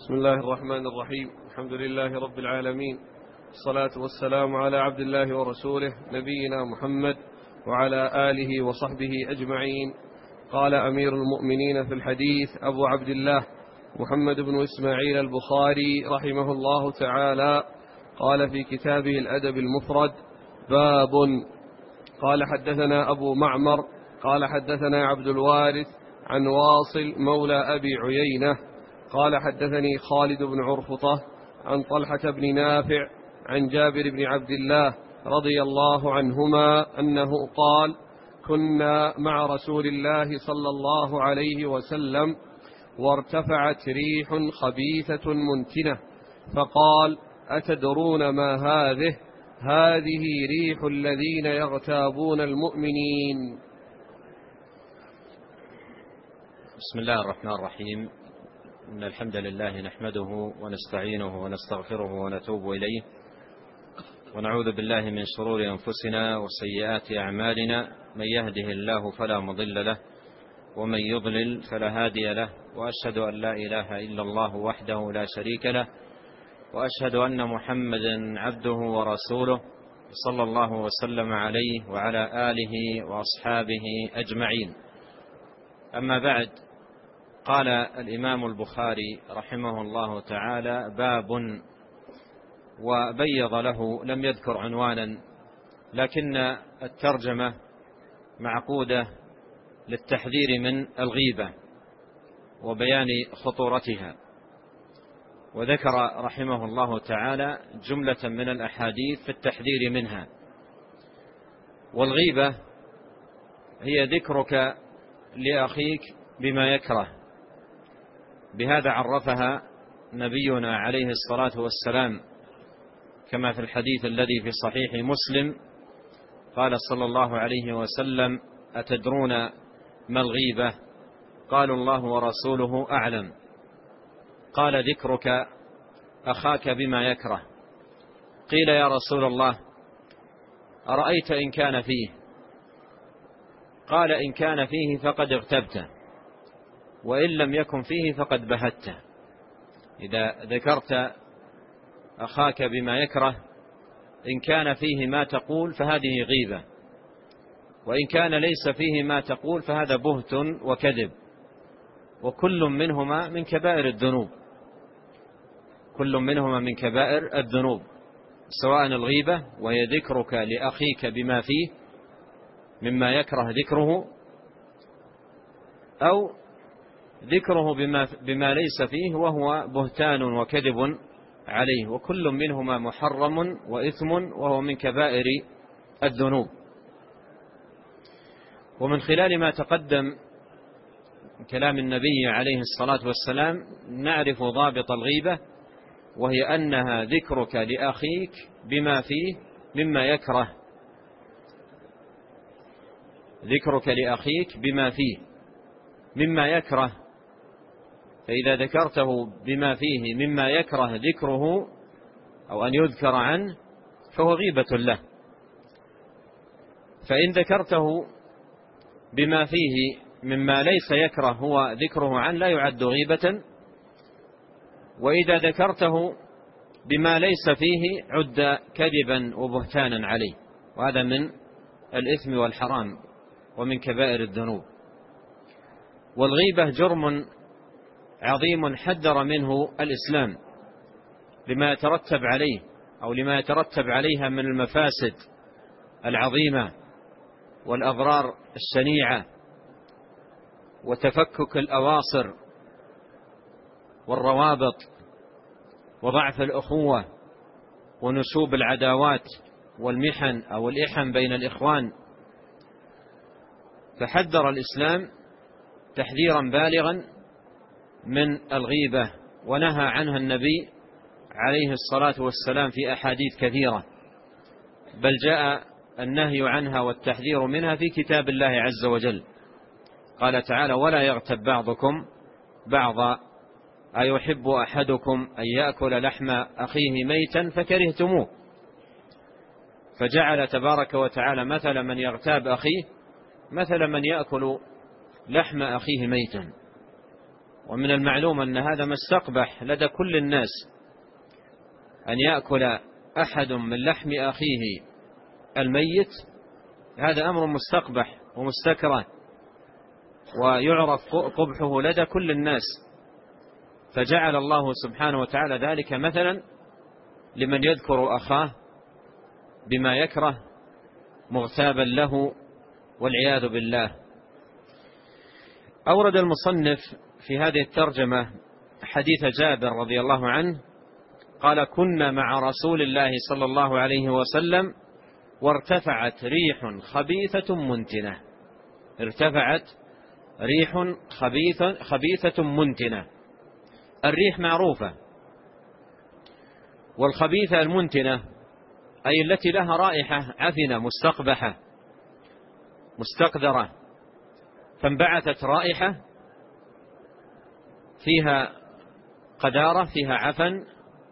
بسم الله الرحمن الرحيم. الحمد لله رب العالمين، الصلاة والسلام على عبد الله ورسوله نبينا محمد وعلى آله وصحبه أجمعين. قال أمير المؤمنين في الحديث أبو عبد الله محمد بن إسماعيل البخاري رحمه الله تعالى، قال في كتابه الأدب المفرد: باب. قال حدثنا أبو معمر قال حدثنا عبد الوارث عن واصل مولى أبي عيينة قال حدثني خالد بن عرفطة عن طلحة بن نافع عن جابر بن عبد الله رضي الله عنهما أنه قال: كنا مع رسول الله صلى الله عليه وسلم وارتفعت ريح خبيثة منتنة، فقال: أتدرون ما هذه؟ هذه ريح الذين يغتابون المؤمنين. بسم الله الرحمن الرحيم. إن الحمد لله نحمده ونستعينه ونستغفره ونتوب إليه، ونعوذ بالله من شرور أنفسنا وسيئات أعمالنا، من يهده الله فلا مضل له ومن يضلل فلا هادي له، وأشهد أن لا إله إلا الله وحده لا شريك له، وأشهد أن محمدا عبده ورسوله صلى الله وسلم عليه وعلى آله وأصحابه أجمعين. أما بعد، قال الإمام البخاري رحمه الله تعالى: باب، وبيض له، لم يذكر عنوانا، لكن الترجمة معقودة للتحذير من الغيبة وبيان خطورتها. وذكر رحمه الله تعالى جملة من الأحاديث في التحذير منها. والغيبة هي ذكرك لأخيك بما يكره، بهذا عرفها نبينا عليه الصلاة والسلام كما في الحديث الذي في صحيح مسلم، قال صلى الله عليه وسلم: أتدرون ما الغيبة؟ قالوا: الله ورسوله أعلم. قال: ذكرك أخاك بما يكره. قيل: يا رسول الله، أرأيت إن كان فيه؟ قال: إن كان فيه فقد اغتبته، وإن لم يكن فيه فقد بهته. إذا ذكرت أخاك بما يكره، إن كان فيه ما تقول فهذه غيبة، وإن كان ليس فيه ما تقول فهذا بهت وكذب، وكل منهما من كبائر الذنوب، كل منهما من كبائر الذنوب، سواء الغيبة وهي ذكرك لأخيك بما فيه مما يكره ذكره، أو ذكره بما ليس فيه وهو بهتان وكذب عليه، وكل منهما محرم وإثم وهو من كبائر الذنوب. ومن خلال ما تقدم كلام النبي عليه الصلاة والسلام نعرف ضابط الغيبة، وهي أنها ذكرك لأخيك بما فيه مما يكره، ذكرك لأخيك بما فيه مما يكره. فإذا ذكرته بما فيه مما يكره ذكره أو أن يذكر عنه فهو غيبة له. فإن ذكرته بما فيه مما ليس يكره هو ذكره عنه لا يعد غيبة، وإذا ذكرته بما ليس فيه عد كذبا وبهتانا عليه، وهذا من الإثم والحرام ومن كبائر الذنوب. والغيبة جرم عظيم حذر منه الإسلام لما يترتب عليه أو لما يترتب عليها من المفاسد العظيمة والأضرار الشنيعة وتفكك الأواصر والروابط وضعف الأخوة ونشوب العداوات والمحن أو الإحن بين الإخوان. فحذر الإسلام تحذيرا بالغا من الغيبة، ونهى عنها النبي عليه الصلاة والسلام في أحاديث كثيرة، بل جاء النهي عنها والتحذير منها في كتاب الله عز وجل. قال تعالى: ولا يغتب بعضكم بعضا أيحب أحدكم أن يأكل لحم أخيه ميتا فكرهتموه. فجعل تبارك وتعالى مثل من يغتاب أخيه مثل من يأكل لحم أخيه ميتا. ومن المعلوم أن هذا مستقبح لدى كل الناس، أن يأكل أحد من لحم أخيه الميت، هذا أمر مستقبح ومستكره ويعرف قبحه لدى كل الناس. فجعل الله سبحانه وتعالى ذلك مثلا لمن يذكر أخاه بما يكره مغتابا له والعياذ بالله. أورد المصنف في هذه الترجمة حديث جابر رضي الله عنه قال: كنا مع رسول الله صلى الله عليه وسلم وارتفعت ريح خبيثة منتنة. ارتفعت ريح خبيثة منتنة. الريح معروفة، والخبيثة المنتنة أي التي لها رائحة عفنة مستقبحة مستقذرة، فانبعثت رائحة فيها قذارة فيها عفن.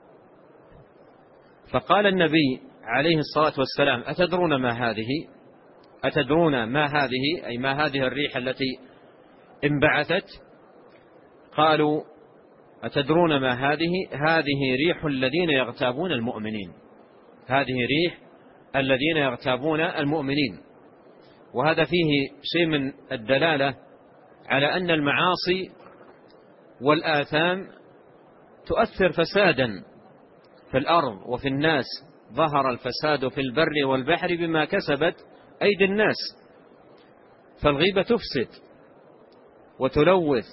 فقال النبي عليه الصلاة والسلام: أتدرون ما هذه؟ أتدرون ما هذه؟ أي ما هذه الريح التي انبعثت؟ قالوا: أتدرون ما هذه؟ هذه ريح الذين يغتابون المؤمنين. هذه ريح الذين يغتابون المؤمنين. وهذا فيه شيء من الدلالة على أن المعاصي والآثام تؤثر فسادا في الأرض وفي الناس. ظهر الفساد في البر والبحر بما كسبت أيدي الناس. فالغيبة تفسد وتلوث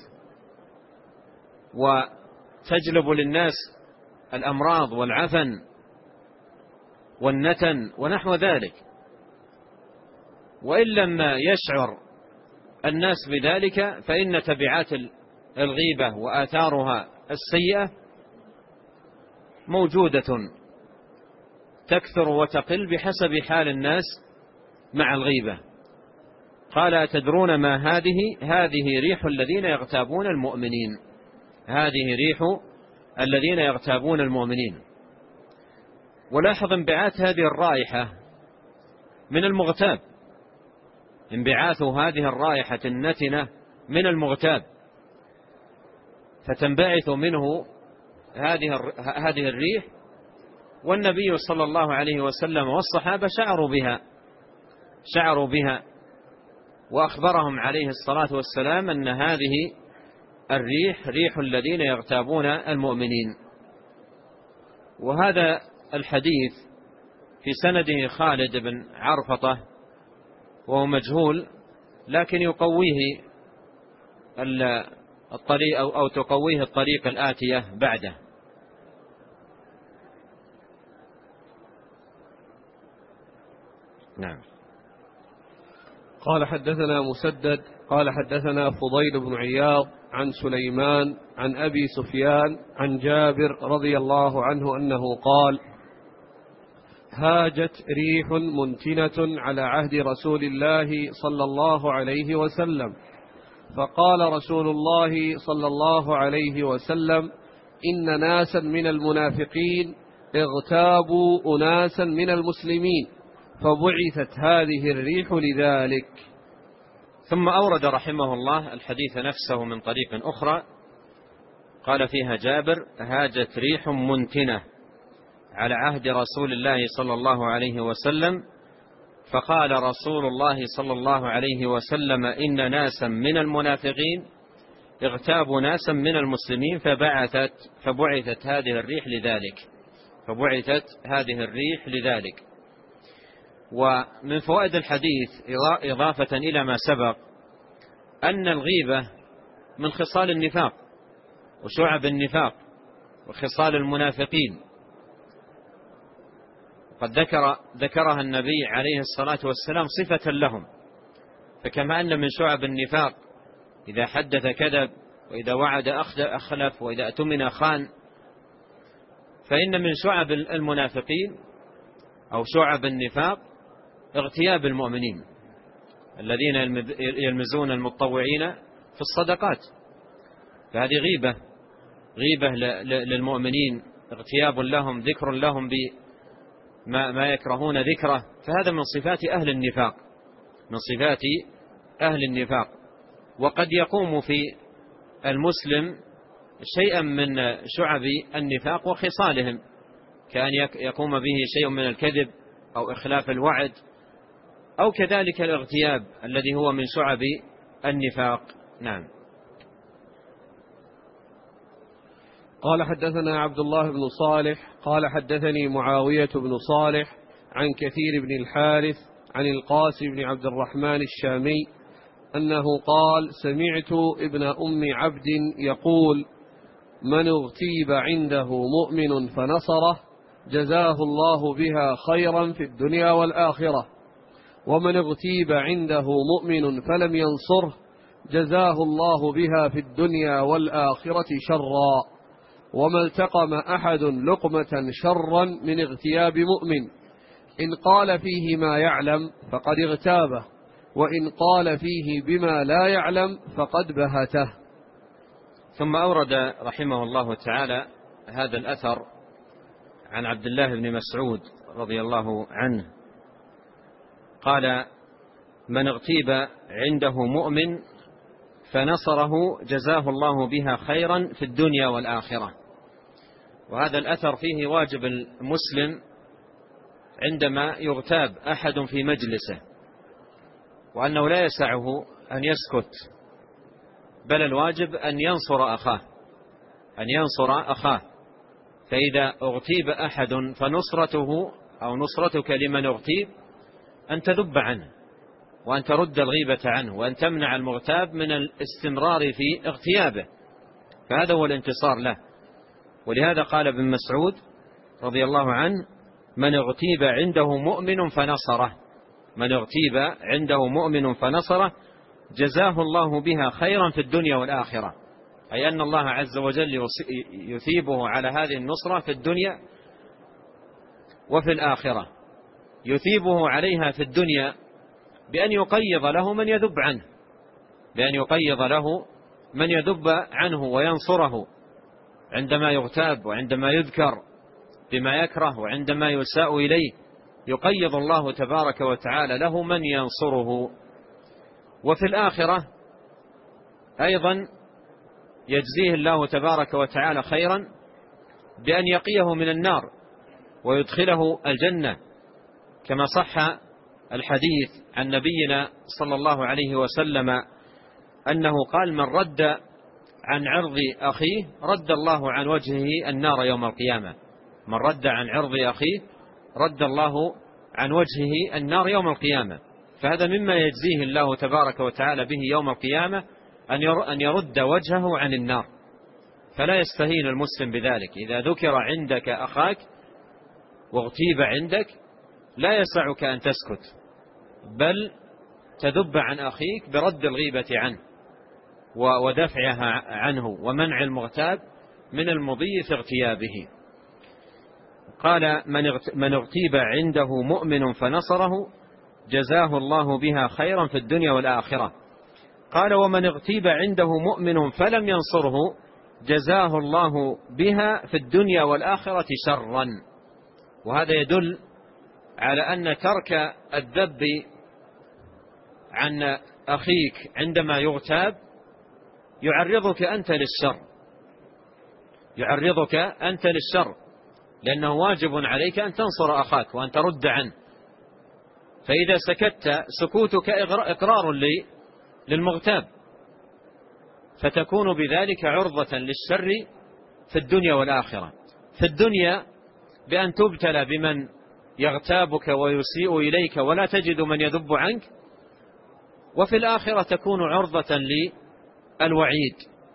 وتجلب للناس الأمراض والعفن والنتن ونحو ذلك. وإن لم يشعر الناس بذلك فإن تبعات الغيبة وآثارها السيئة موجودة تكثر وتقل بحسب حال الناس مع الغيبة. قال: أتدرون ما هذه؟ هذه ريح الذين يغتابون المؤمنين. هذه ريح الذين يغتابون المؤمنين. ولاحظ انبعاث هذه الرائحة من المغتاب، انبعاث هذه الرائحة النتنة من المغتاب، فتنبعث منه هذه الريح. والنبي صلى الله عليه وسلم والصحابة شعروا بها وأخبرهم عليه الصلاة والسلام أن هذه الريح ريح الذين يغتابون المؤمنين. وهذا الحديث في سنده خالد بن عرفطة وهو مجهول، لكن يقويه الطريق أو تقويه الطريق الآتية بعده. نعم. قال: حدثنا مسدد قال: حدثنا فضيل بن عياض عن سليمان عن أبي سفيان عن جابر رضي الله عنه أنه قال: هاجت ريح منتنة على عهد رسول الله صلى الله عليه وسلم، فقال رسول الله صلى الله عليه وسلم: إن ناسا من المنافقين اغتابوا أناسا من المسلمين، فبعثت هذه الريح لذلك. ثم أورد رحمه الله الحديث نفسه من طريق أخرى، قال فيها جابر: هاجت ريح منتنة على عهد رسول الله صلى الله عليه وسلم، فقال رسول الله صلى الله عليه وسلم: إن ناسا من المنافقين اغتابوا ناسا من المسلمين، فبعثت هذه الريح لذلك. ومن فوائد الحديث إضافة إلى ما سبق أن الغيبة من خصال النفاق وشعب النفاق وخصال المنافقين، قد ذكرها النبي عليه الصلاة والسلام صفة لهم. فكما أن من شعب النفاق إذا حدث كذب، وإذا وعد أخلف، وإذا اؤتمن خان، فإن من شعب المنافقين أو شعب النفاق اغتياب المؤمنين الذين يلمزون المتطوعين في الصدقات. فهذه غيبة للمؤمنين، اغتياب لهم، ذكر لهم بما يكرهون ذكره. فهذا من صفات أهل النفاق، وقد يقوم في المسلم شيئا من شعب النفاق وخصالهم، كأن يقوم به شيء من الكذب أو إخلاف الوعد، أو كذلك الاغتياب الذي هو من شعب النفاق. نعم. قال حدثنا عبد الله بن صالح قال حدثني معاوية بن صالح عن كثير بن الحارث عن القاسم بن عبد الرحمن الشامي أنه قال: سمعت ابن أم عبد يقول: من اغتيب عنده مؤمن فنصره جزاه الله بها خيرا في الدنيا والآخرة، ومن اغتيب عنده مؤمن فلم ينصره جزاه الله بها في الدنيا والآخرة شرا، وما التقم أحد لقمة شرا من اغتياب مؤمن، إن قال فيه ما يعلم فقد اغتابه، وإن قال فيه بما لا يعلم فقد بهته. ثم أورد رحمه الله تعالى هذا الأثر عن عبد الله بن مسعود رضي الله عنه قال: من اغتيب عنده مؤمن فنصره جزاه الله بها خيرا في الدنيا والآخرة. وهذا الأثر فيه واجب المسلم عندما يغتاب أحد في مجلسه، وأنه لا يسعه أن يسكت، بل الواجب أن ينصر أخاه. فإذا اغتيب أحد فنصرته أو نصرتك لمن اغتيب أن تذب عنه، وأن ترد الغيبة عنه، وأن تمنع المغتاب من الاستمرار في اغتيابه، فهذا هو الانتصار له. ولهذا قال ابن مسعود رضي الله عنه: من اغتيب عنده مؤمن فنصره جزاه الله بها خيرا في الدنيا والآخرة، أي أن الله عز وجل يثيبه على هذه النصرة في الدنيا وفي الآخرة. يثيبه عليها في الدنيا بأن يقيض له من يذب عنه وينصره عندما يغتاب، وعندما يذكر بما يكره، وعندما يساء إليه يقيض الله تبارك وتعالى له من ينصره. وفي الآخرة أيضا يجزيه الله تبارك وتعالى خيرا بأن يقيه من النار ويدخله الجنة، كما صح الحديث عن نبينا صلى الله عليه وسلم أنه قال: من رد عن عرض أخيه رد الله عن وجهه النار يوم القيامة. من رد عن عرض أخيه رد الله عن وجهه النار يوم القيامة. فهذا مما يجزيه الله تبارك وتعالى به يوم القيامة، أن يرد وجهه عن النار. فلا يستهين المسلم بذلك. إذا ذكر عندك أخاك واغتيب عندك لا يسعك أن تسكت، بل تذب عن أخيك برد الغيبة عنه ودفعها عنه ومنع المغتاب من المضي في اغتيابه. قال: من اغتيب عنده مؤمن فنصره جزاه الله بها خيرا في الدنيا والآخرة. قال: ومن اغتيب عنده مؤمن فلم ينصره جزاه الله بها في الدنيا والآخرة شرا. وهذا يدل على أن ترك الذب عن أخيك عندما يغتاب يعرضك أنت للشر، لأنه واجب عليك أن تنصر أخاك وأن ترد عنه. فإذا سكت سكوتك إقرار للمغتاب، فتكون بذلك عرضة للشر في الدنيا والآخرة. في الدنيا بأن تبتلى بمن يغتابك ويسيء إليك ولا تجد من يذب عنك، وفي الآخرة تكون عرضة للوعيد.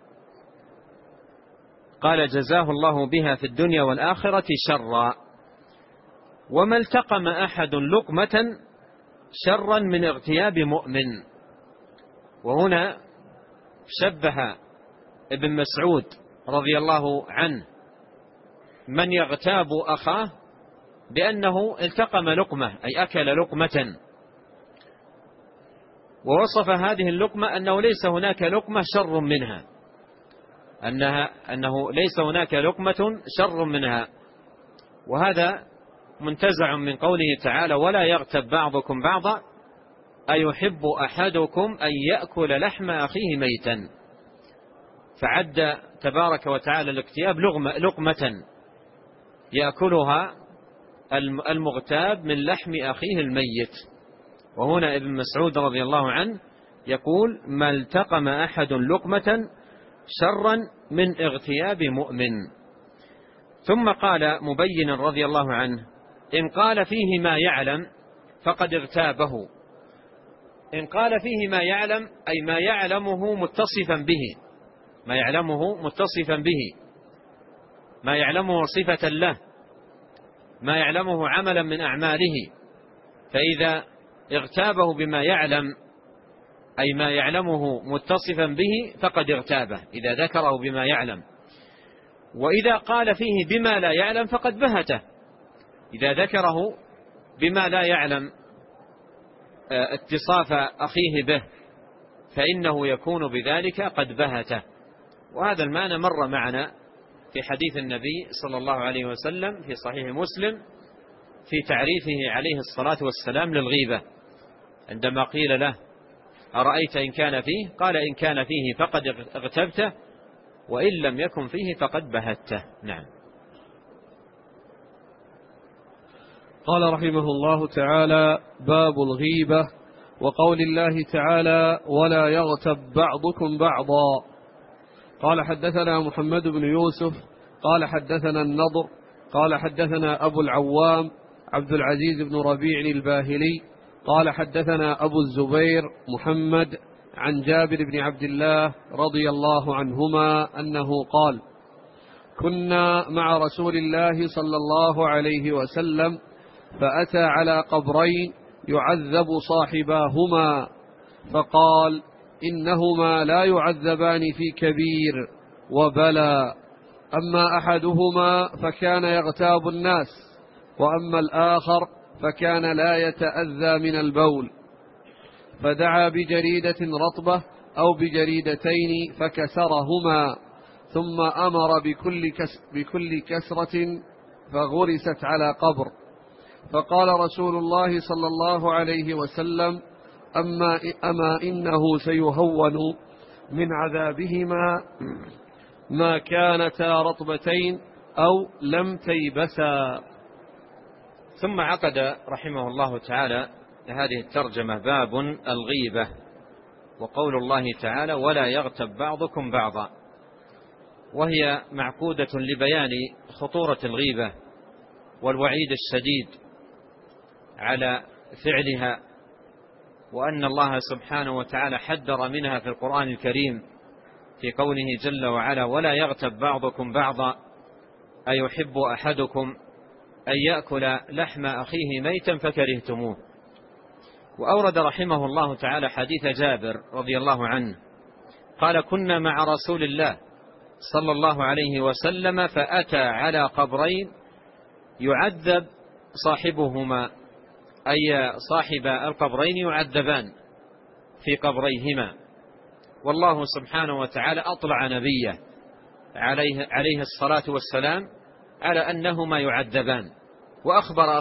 قال: جزاه الله بها في الدنيا والآخرة شرا، وما التقم أحد لقمة شرا من اغتياب مؤمن. وهنا شبه ابن مسعود رضي الله عنه من يغتاب أخاه بأنه التقم لقمة، أي أكل لقمة، ووصف هذه اللقمة أنه ليس هناك لقمة شر منها، أنه ليس هناك لقمة شر منها. وهذا منتزع من قوله تعالى: ولا يغتب بعضكم بعضا أيحب أحدكم أن يأكل لحم أخيه ميتا. فعد تبارك وتعالى الاغتياب لقمة يأكلها المغتاب من لحم أخيه الميت. وهنا ابن مسعود رضي الله عنه يقول: ما التقم أحد لقمة شرا من اغتياب مؤمن. ثم قال مبينا رضي الله عنه: إن قال فيه ما يعلم فقد اغتابه. إن قال فيه ما يعلم أي ما يعلمه متصفا به، ما يعلمه متصفا به، ما يعلمه صفة له، ما يعلمه عملا من أعماله. فإذا اغتابه بما يعلم أي ما يعلمه متصفا به فقد اغتابه إذا ذكره بما يعلم. وإذا قال فيه بما لا يعلم فقد بهته، إذا ذكره بما لا يعلم اتصاف أخيه به فإنه يكون بذلك قد بهته. وهذا المعنى مر معنا في حديث النبي صلى الله عليه وسلم في صحيح مسلم في تعريفه عليه الصلاة والسلام للغيبة، عندما قيل له: أرأيت إن كان فيه؟ قال: إن كان فيه فقد اغتبته، وإن لم يكن فيه فقد بهته. نعم. قال رحمه الله تعالى: باب الغيبة وقول الله تعالى: ولا يغتب بعضكم بعضا. قال: حدثنا محمد بن يوسف قال: حدثنا النضر قال: حدثنا أبو العوام عبد العزيز بن ربيع الباهلي قال: حدثنا أبو الزبير محمد عن جابر بن عبد الله رضي الله عنهما أنه قال: كنا مع رسول الله صلى الله عليه وسلم فأتى على قبرين يعذب صاحباهما، فقال: إنهما لا يعذبان في كبير وبلى، أما أحدهما فكان يغتاب الناس، وأما الآخر فكان لا يتأذى من البول. فدعا بجريدة رطبة أو بجريدتين فكسرهما، ثم أمر بكل كسرة فغرست على قبر. فقال رسول الله صلى الله عليه وسلم: أما إنه سيهون من عذابهما ما كانتا رطبتين أو لم تيبسا. ثم عقد رحمه الله تعالى هذه الترجمة: باب الغيبة وقول الله تعالى: ولا يغتب بعضكم بعضا. وهي معقودة لبيان خطورة الغيبة والوعيد الشديد على فعلها، وأن الله سبحانه وتعالى حذر منها في القرآن الكريم في قوله جل وعلا: ولا يغتب بعضكم بعضا أيحب أحدكم أن يأكل لحم أخيه ميتا فكرهتموه. وأورد رحمه الله تعالى حديث جابر رضي الله عنه قال: كنا مع رسول الله صلى الله عليه وسلم فأتى على قبرين يعذب صاحبهما، أي صاحب القبرين يعذبان في قبريهما، والله سبحانه وتعالى أطلع نبيه عليه الصلاة والسلام على أنهما يعذبان، وأخبر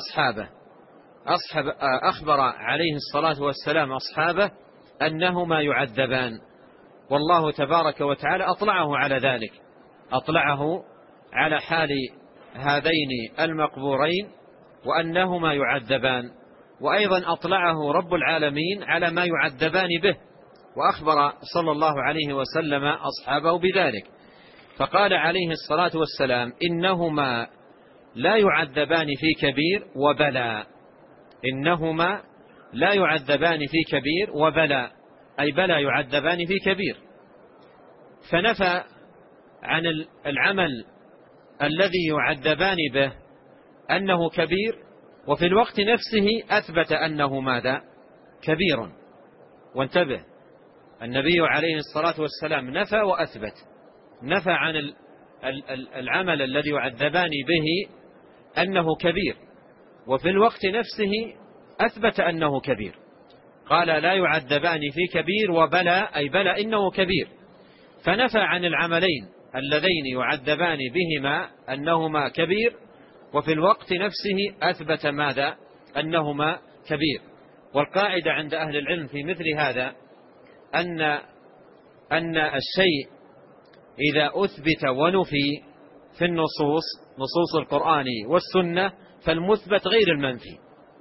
أخبر عليه الصلاة والسلام أصحابه أنهما يعذبان، والله تبارك وتعالى أطلعه على ذلك، أطلعه على حال هذين المقبورين وأنهما يعذبان، وأيضا أطلعه رب العالمين على ما يعذبان به، وأخبر صلى الله عليه وسلم أصحابه بذلك. فقال عليه الصلاة والسلام: إنهما لا يعذبان في كبير وبلى. إنهما لا يعذبان في كبير وبلى، أي بلى يعذبان في كبير. فنفى عن العمل الذي يعذبان به أنه كبير، وفي الوقت نفسه أثبت أنه ماذا؟ كبير. وانتبه، النبي عليه الصلاة والسلام نفى وأثبت. نفى عن العمل الذي يعذبان به أنه كبير، وفي الوقت نفسه أثبت أنه كبير. قال: لا يعذبان في كبير وبلى، أي بلى إنه كبير. فنفى عن العملين اللذين يعذبان بهما أنهما كبير، وفي الوقت نفسه أثبت ماذا؟ أنهما كبير. والقاعدة عند أهل العلم في مثل هذا أن الشيء إذا أثبت ونفي في النصوص، نصوص القرآن والسنة، فالمثبت غير المنفي،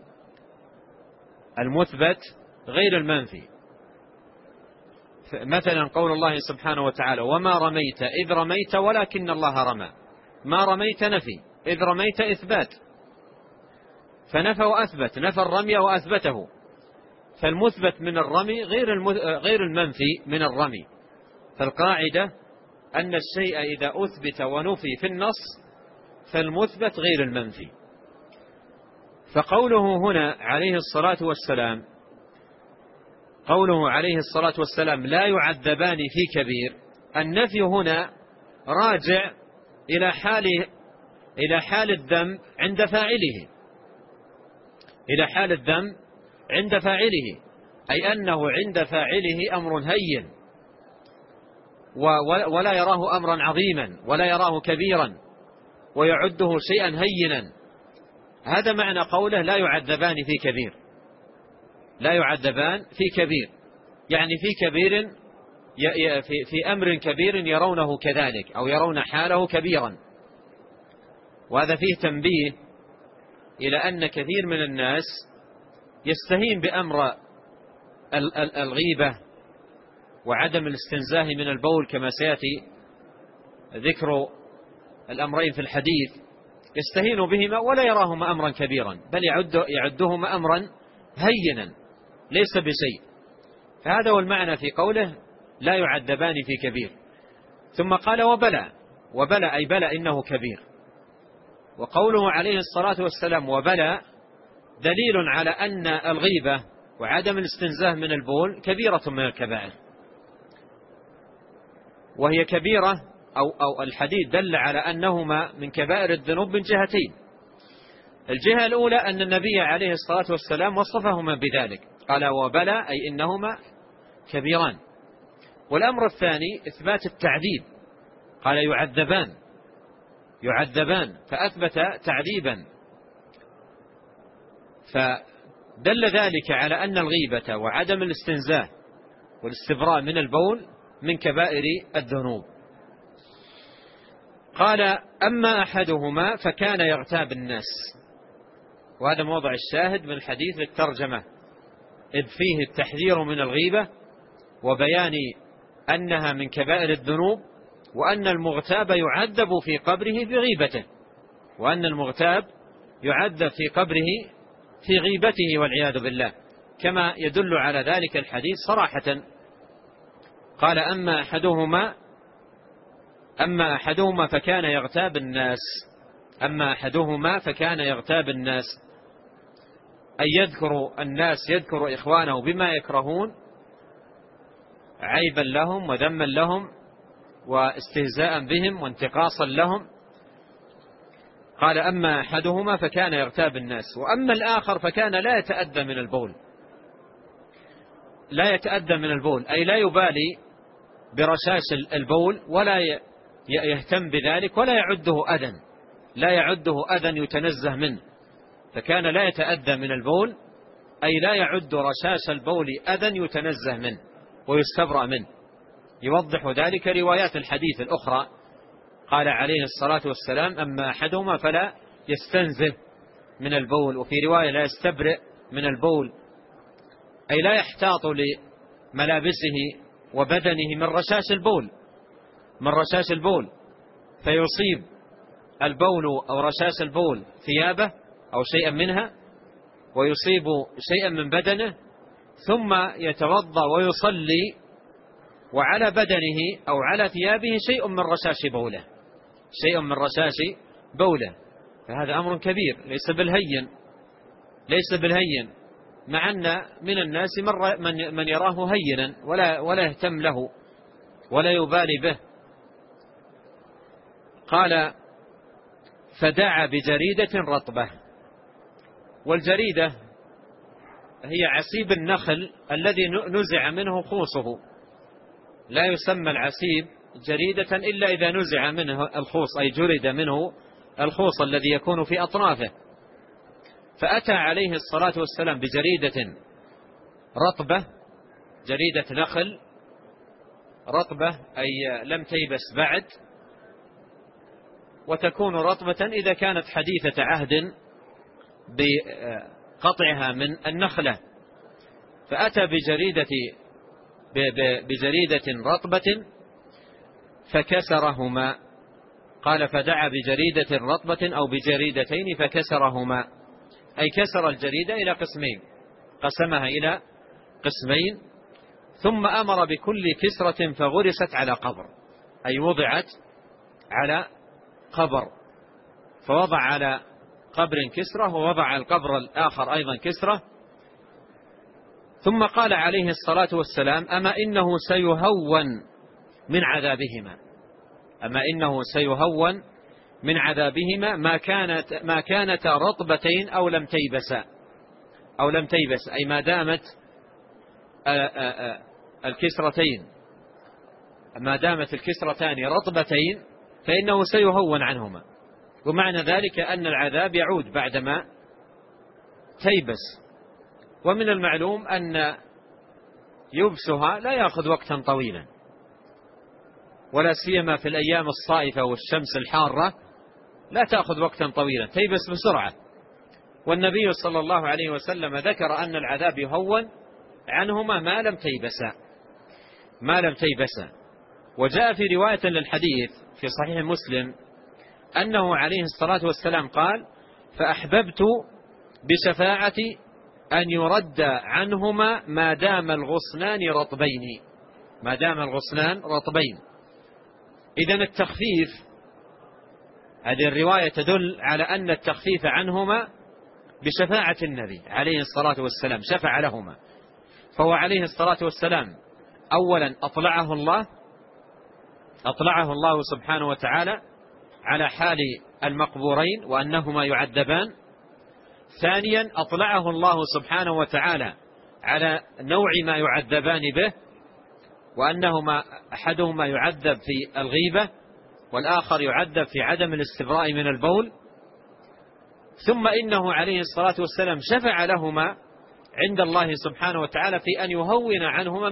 المثبت غير المنفي. مثلا قول الله سبحانه وتعالى: وما رميت إذ رميت ولكن الله رمى. ما رميت نفي، إذ رميت إثبات، فنفى وأثبت، نفى الرمي وأثبته. فالمثبت من الرمي غير المنفي من الرمي. فالقاعدة أن الشيء إذا أثبت ونفي في النص فالمثبت غير المنفي. فقوله هنا عليه الصلاة والسلام، قوله عليه الصلاة والسلام: لا يعذبان في كبير، النفي هنا راجع إلى حال الذنب عند فاعله، إلى حال الذنب عند فاعله، أي أنه عند فاعله أمر هين ولا يراه أمرا عظيما ولا يراه كبيرا ويعده شيئا هينا. هذا معنى قوله: لا يعذبان في كبير. لا يعذبان في كبير يعني في كبير، في أمر كبير يرونه كذلك أو يرون حاله كبيرا. وهذا فيه تنبيه إلى أن كثير من الناس يستهين بأمر الغيبة وعدم الاستنزاه من البول، كما سيأتي ذكر الأمرين في الحديث، يستهين بهما ولا يراهما أمرا كبيرا، بل يعدهما أمرا هينا ليس بشيء. فهذا هو المعنى في قوله: لا يعذبان في كبير. ثم قال: وبلى أي بلى إنه كبير. وقوله عليه الصلاة والسلام وبلى دليل على أن الغيبة وعدم الاستنزاه من البول كبيرة من الكبائر، وهي كبيرة أو الحديث دل على أنهما من كبائر الذنوب من جهتين. الجهة الأولى أن النبي عليه الصلاة والسلام وصفهما بذلك، قال: وبلى أي إنهما كبيران. والأمر الثاني إثبات التعذيب، قال: يعذبان فأثبت تعذيبا. فدل ذلك على أن الغيبة وعدم الاستنزاه والاستبراء من البول من كبائر الذنوب. قال: أما أحدهما فكان يغتاب الناس. وهذا موضع الشاهد من الحديث للترجمة، إذ فيه التحذير من الغيبة وبيان أنها من كبائر الذنوب، وأن المغتاب يعذب في قبره في غيبته، وأن المغتاب يعذب في قبره في غيبته والعياذ بالله، كما يدل على ذلك الحديث صراحة. قال: أما أحدهما فكان يغتاب الناس. أما أحدهما فكان يغتاب الناس، أي يذكر إخوانه بما يكرهون عيبا لهم وذما لهم واستهزاء بهم وانتقاصا لهم. قال: أما أحدهما فكان يغتاب الناس، وأما الآخر فكان لا يتأذى من البول. لا يتأذى من البول أي لا يبالي برشاش البول ولا يهتم بذلك ولا يعده أذى، لا يعده أذى يتنزه منه. فكان لا يتأذى من البول أي لا يعد رشاش البول أذى يتنزه منه ويستبرأ منه. يوضح ذلك روايات الحديث الأخرى. قال عليه الصلاة والسلام: أما أحدهما فلا يستنزه من البول، وفي رواية لا يستبرئ من البول، أي لا يحتاط لملابسه وبدنه من رشاش البول فيصيب البول أو رشاش البول ثيابه أو شيئا منها، ويصيب شيئا من بدنه، ثم يتوضأ ويصلي وعلى بدنه أو على ثيابه شيء من رشاش بوله. فهذا أمر كبير ليس بالهين، مع أن من الناس من يراه هينا ولا يهتم له ولا يبالي به. قال: فدعا بجريدة رطبة. والجريدة هي عسيب النخل الذي نزع منه خوصه. لا يسمى العسيب جريدة إلا إذا نزع منه الخوص، أي جرد منه الخوص الذي يكون في أطرافه. فأتى عليه الصلاة والسلام بجريدة رطبة، جريدة نخل رطبة أي لم تيبس بعد، وتكون رطبة إذا كانت حديثة عهد بقطعها من النخلة، فأتى بجريدة رطبة فكسرهما. قال فدعا بجريدة رطبة أو بجريدتين فكسرهما، أي كسر الجريدة إلى قسمين، قسمها إلى قسمين، ثم أمر بكل كسرة فغرست على قبر، أي وضعت على قبر، فوضع على قبر كسرة ووضع على القبر الآخر أيضا كسرة. ثم قال عليه الصلاة والسلام أما إنه سيهون من عذابهما، أما إنه سيهون من عذابهما ما كانتا رطبتين أو لم تيبس، أي ما دامت الكسرتين، ما دامت الكسرتان رطبتين فإنه سيهون عنهما. ومعنى ذلك أن العذاب يعود بعدما تيبس. ومن المعلوم أن يبسها لا يأخذ وقتا طويلا، ولا سيما في الأيام الصائفة والشمس الحارة لا تأخذ وقتا طويلا، تيبس بسرعة. والنبي صلى الله عليه وسلم ذكر أن العذاب يهون عنهما ما لم تيبسا. وجاء في رواية للحديث في صحيح مسلم أنه عليه الصلاة والسلام قال فأحببت بشفاعتي أن يرد عنهما ما دام الغصنان رطبين. إذن التخفيف، هذه الرواية تدل على أن التخفيف عنهما بشفاعة النبي عليه الصلاة والسلام، شفع لهما. فهو عليه الصلاة والسلام أولا أطلعه الله سبحانه وتعالى على حال المقبورين وأنهما يعذبان. ثانيا أطلعه الله سبحانه وتعالى على نوع ما يعذبان به، وأنهما أحدهما يعذب في الغيبة والآخر يعذب في عدم الاستبراء من البول. ثم إنه عليه الصلاة والسلام شفع لهما عند الله سبحانه وتعالى في أن يهون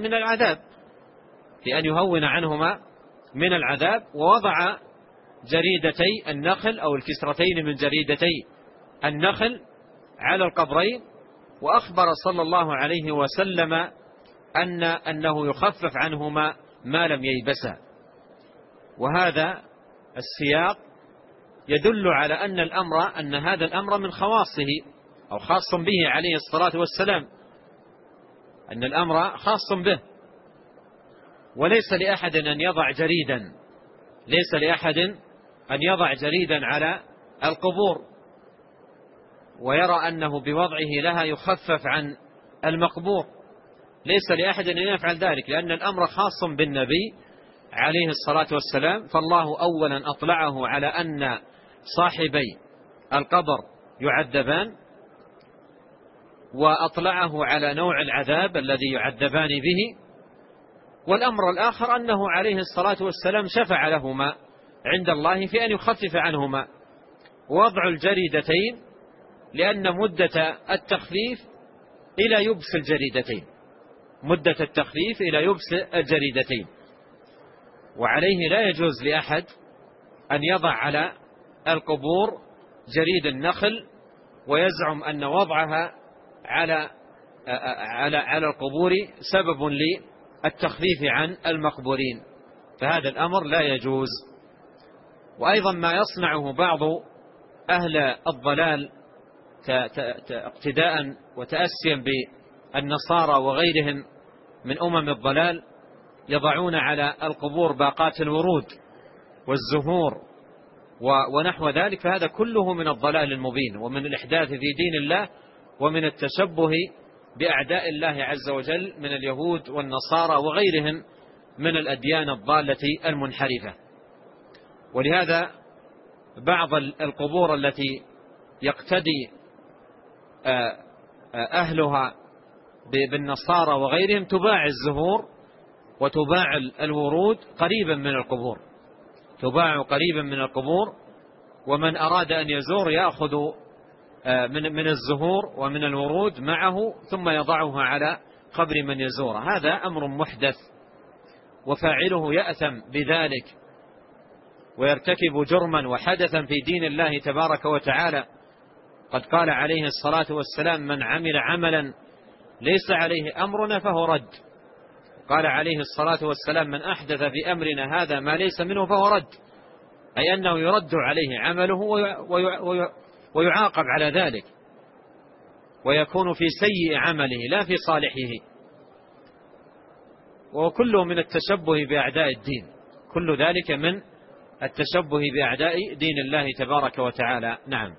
عنهما من العذاب، ووضع جريدتي النخل أو الكسرتين من جريدتي النخل على القبرين، وأخبر صلى الله عليه وسلم أنه يخفف عنهما ما لم ييبسا. وهذا السياق يدل على أن هذا الأمر من خواصه أو خاص به عليه الصلاة والسلام، أن الأمر خاص به، وليس لأحد أن يضع جريدا على القبور ويرى أنه بوضعه لها يخفف عن المقبور، ليس لأحد أن يفعل ذلك، لأن الأمر خاص بالنبي عليه الصلاة والسلام. فالله أولا أطلعه على أن صاحبي القبر يعذبان، وأطلعه على نوع العذاب الذي يعذبان به. والأمر الآخر أنه عليه الصلاة والسلام شفع لهما عند الله في أن يخفف عنهما وضع الجريدتين، لأن مدة التخفيف إلى يبس الجريدتين، وعليه لا يجوز لأحد أن يضع على القبور جريد النخل ويزعم أن وضعها على القبور سبب للتخفيف عن المقبورين، فهذا الأمر لا يجوز. وأيضا ما يصنعه بعض أهل الضلال اقتداء وتأسيا بالنصارى وغيرهم من الضلال، يضعون على القبور باقات الورود والزهور ونحو ذلك، فهذا كله من الضلال المبين ومن الإحداث في دين الله ومن التشبه بأعداء الله عز وجل من اليهود والنصارى وغيرهم من الأديان الضالة المنحرفة. ولهذا بعض القبور التي يقتدي أهلها بالنصارى وغيرهم تباع الزهور وتباع الورود قريبا من القبور، ومن أراد أن يزور يأخذ من الزهور ومن الورود معه ثم يضعها على قبر من يزور. هذا أمر محدث وفاعله يأثم بذلك ويرتكب جرما وحدثا في دين الله تبارك وتعالى. قد قال عليه الصلاة والسلام: من عمل عملا ليس عليه أمرنا فهو رد. قال عليه الصلاة والسلام: من أحدث في أمرنا هذا ما ليس منه فهو رد، أي أنه يرد عليه عمله ويعاقب على ذلك، ويكون في سيء عمله لا في صالحه. وكله من التشبه بأعداء الدين، كل ذلك من التشبه بأعداء دين الله تبارك وتعالى. نعم.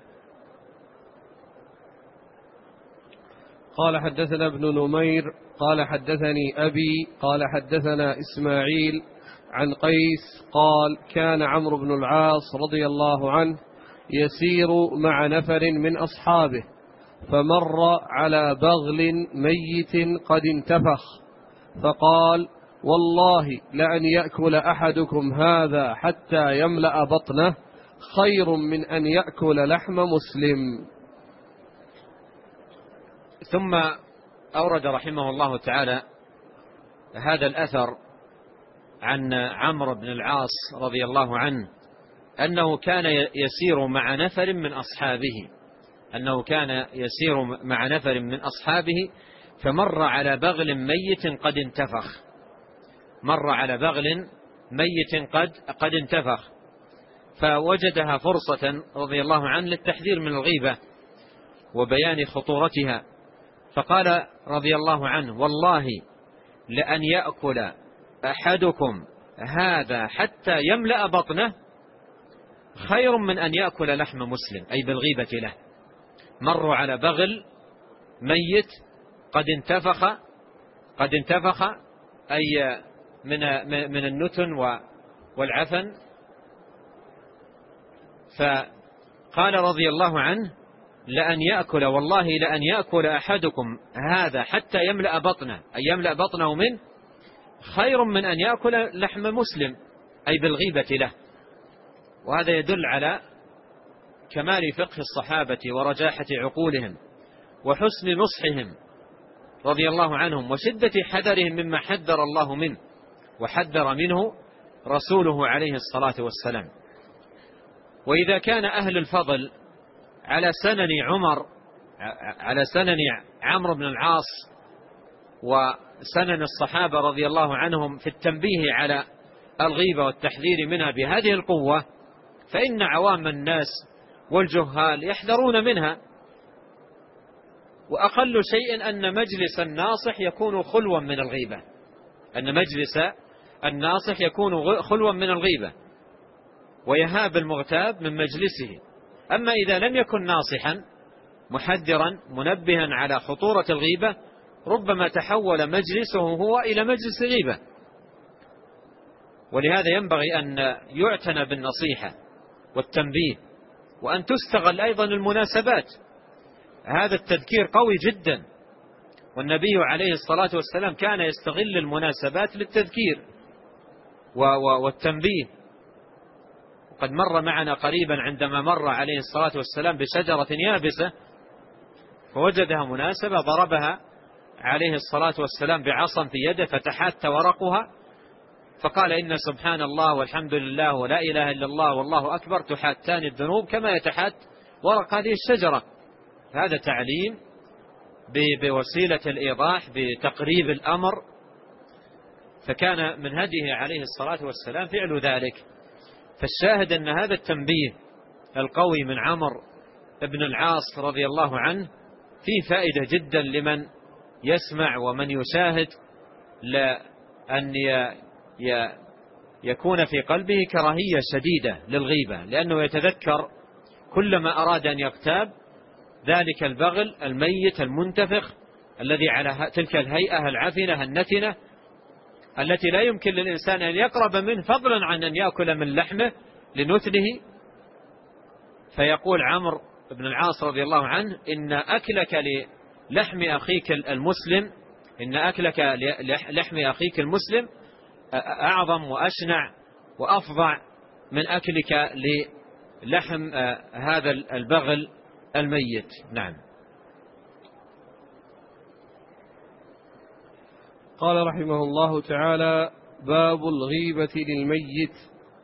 قال حدثنا ابن نمير قال حدثني أبي قال حدثنا إسماعيل عن قيس قال: كان عمرو بن العاص رضي الله عنه يسير مع نفر من أصحابه، فمر على بغل ميت قد انتفخ، فقال: والله لأن يأكل أحدكم هذا حتى يملأ بطنه خير من أن يأكل لحم مسلم. ثم أورد رحمه الله تعالى هذا الأثر عن عمرو بن العاص رضي الله عنه أنه كان يسير مع نفر من أصحابه، فمر على بغل ميت قد انتفخ، قد انتفخ، فوجدها فرصة رضي الله عنه للتحذير من الغيبة وبيان خطورتها، فقال رضي الله عنه: والله لأن يأكل أحدكم هذا حتى يملأ بطنه خير من أن يأكل لحم مسلم، أي بالغيبة له. مروا على بغل ميت قد انتفخ أي من النتن والعفن، فقال رضي الله عنه: والله لأن يأكل أحدكم هذا حتى يملأ بطنه، أي يملأ بطنه منه، خير من أن يأكل لحم مسلم، أي بالغيبة له. وهذا يدل على كمال فقه الصحابة ورجاحة عقولهم وحسن نصحهم رضي الله عنهم وشدة حذرهم مما حذر الله منه وحذر منه رسوله عليه الصلاة والسلام. وإذا كان أهل الفضل على سنن عمرو بن العاص وسنن الصحابة رضي الله عنهم في التنبيه على الغيبة والتحذير منها بهذه القوة، فإن عوام الناس والجهال يحذرون منها. وأقل شيء أن مجلس الناصح يكون خلوا من الغيبة، ويهاب المغتاب من مجلسه. أما إذا لم يكن ناصحا محذرا منبها على خطورة الغيبة، ربما تحول مجلسه هو إلى مجلس غيبة. ولهذا ينبغي أن يعتنى بالنصيحة والتنبيه، وأن تستغل أيضا المناسبات. هذا التذكير قوي جدا، والنبي عليه الصلاة والسلام كان يستغل المناسبات للتذكير والتنبيه. وقد مر معنا قريبا عندما مر عليه الصلاة والسلام بشجرة يابسة فوجدها مناسبة، ضربها عليه الصلاة والسلام بعصا في يده فتحات ورقها، فقال: إن سبحان الله والحمد لله ولا إله إلا الله والله أكبر تحاتان الذنوب كما يتحات ورق هذه الشجرة. هذا تعليم بوسيلة الإيضاح بتقريب الأمر، فكان من هديه عليه الصلاة والسلام فعل ذلك. فالشاهد أن هذا التنبيه القوي من عمرو بن العاص رضي الله عنه فيه فائدة جدا لمن يسمع ومن يشاهد، لأن يكون في قلبه كراهية شديدة للغيبة، لأنه يتذكر كلما أراد أن يغتاب ذلك البغل الميت المنتفخ الذي على تلك الهيئة العفنة النتنة التي لا يمكن للإنسان أن يقرب منه، فضلا عن أن يأكل من لحمه لنتنه. فيقول عمرو بن العاص رضي الله عنه: إن أكلك لحم أخيك المسلم أعظم وأشنع وأفظع من أكلك للحم هذا البغل الميت. نعم. قال رحمه الله تعالى: باب الغيبة للميت.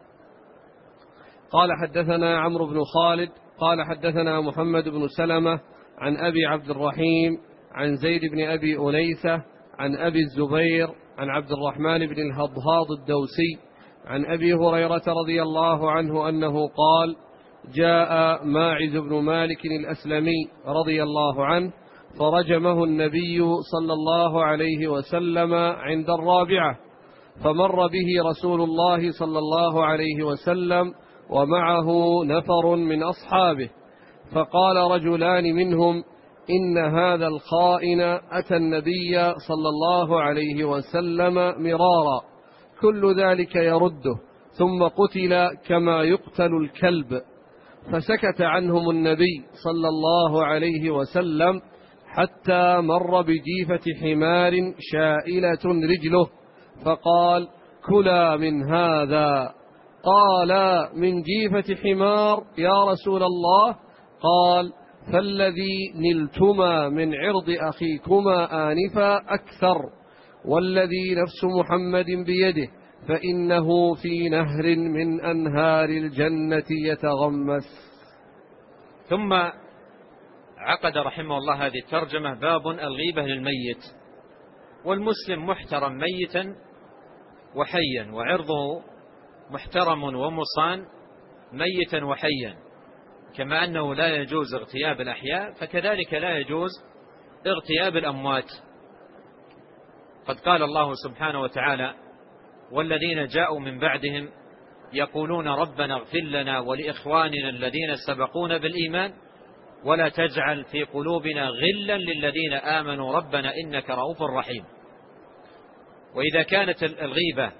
قال حدثنا عمرو بن خالد قال حدثنا محمد بن سلمة عن أبي عبد الرحيم عن زيد بن أبي أنيسة عن أبي الزبير عن عبد الرحمن بن الهضهاض الدوسي عن أبي هريرة رضي الله عنه أنه قال: جاء ماعز بن مالك الأسلمي رضي الله عنه فرجمه النبي صلى الله عليه وسلم عند الرابعة، فمر به رسول الله صلى الله عليه وسلم ومعه نفر من أصحابه، فقال رجلان منهم: إن هذا الخائن أتى النبي صلى الله عليه وسلم مرارا، كل ذلك يرده، ثم قتل كما يقتل الكلب. فسكت عنهم النبي صلى الله عليه وسلم حتى مر بجيفة حمار شائلة رجله، فقال: كلا من هذا. قال: من جيفة حمار يا رسول الله؟ قال: فالذي نلتما من عرض أخيكما آنفا أكثر، والذي نفس محمد بيده فإنه في نهر من أنهار الجنة يتغمس. ثم عقد رحمه الله هذه الترجمة: باب الغيبة للميت. والمسلم محترم ميتا وحيا، وعرضه محترم ومصان ميتا وحيا، كما أنه لا يجوز اغتياب الأحياء فكذلك لا يجوز اغتياب الأموات. قد قال الله سبحانه وتعالى: والذين جاءوا من بعدهم يقولون ربنا اغفر لنا ولإخواننا الذين سبقونا بالإيمان ولا تجعل في قلوبنا غلا للذين آمنوا ربنا إنك رؤوف رحيم. وإذا كانت الغيبة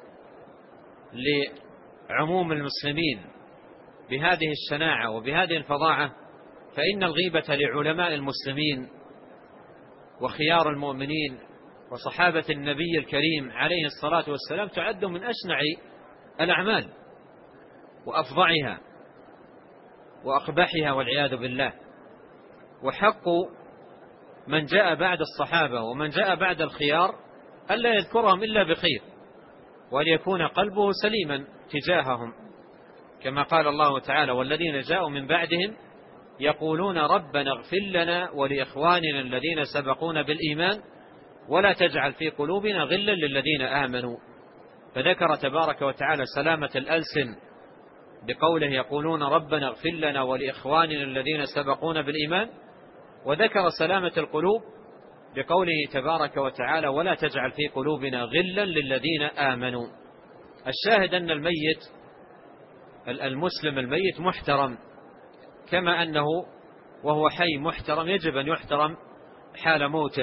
لعموم المسلمين بهذه الشناعة وبهذه الفظاعة، فإن الغيبة لعلماء المسلمين وخيار المؤمنين وصحابة النبي الكريم عليه الصلاة والسلام تعد من أشنع الأعمال وأفظعها وأقبحها والعياذ بالله. وحق من جاء بعد الصحابة ومن جاء بعد الخيار ألا يذكرهم إلا بخير، وأن يكون قلبه سليما تجاههم، كما قال الله تعالى: والذين جاءوا من بعدهم يقولون ربنا اغفر لنا ولإخواننا الذين سبقونا بالإيمان ولا تجعل في قلوبنا غلا للذين آمنوا. فذكر تبارك وتعالى سلامة الألسن بقوله: يقولون ربنا اغفر لنا ولإخواننا الذين سبقونا بالإيمان، وذكر سلامة القلوب بقوله تبارك وتعالى: ولا تجعل في قلوبنا غلا للذين آمنوا. الشاهد أن الميت المسلم الميت محترم، كما أنه وهو حي محترم، يجب أن يحترم حال موته،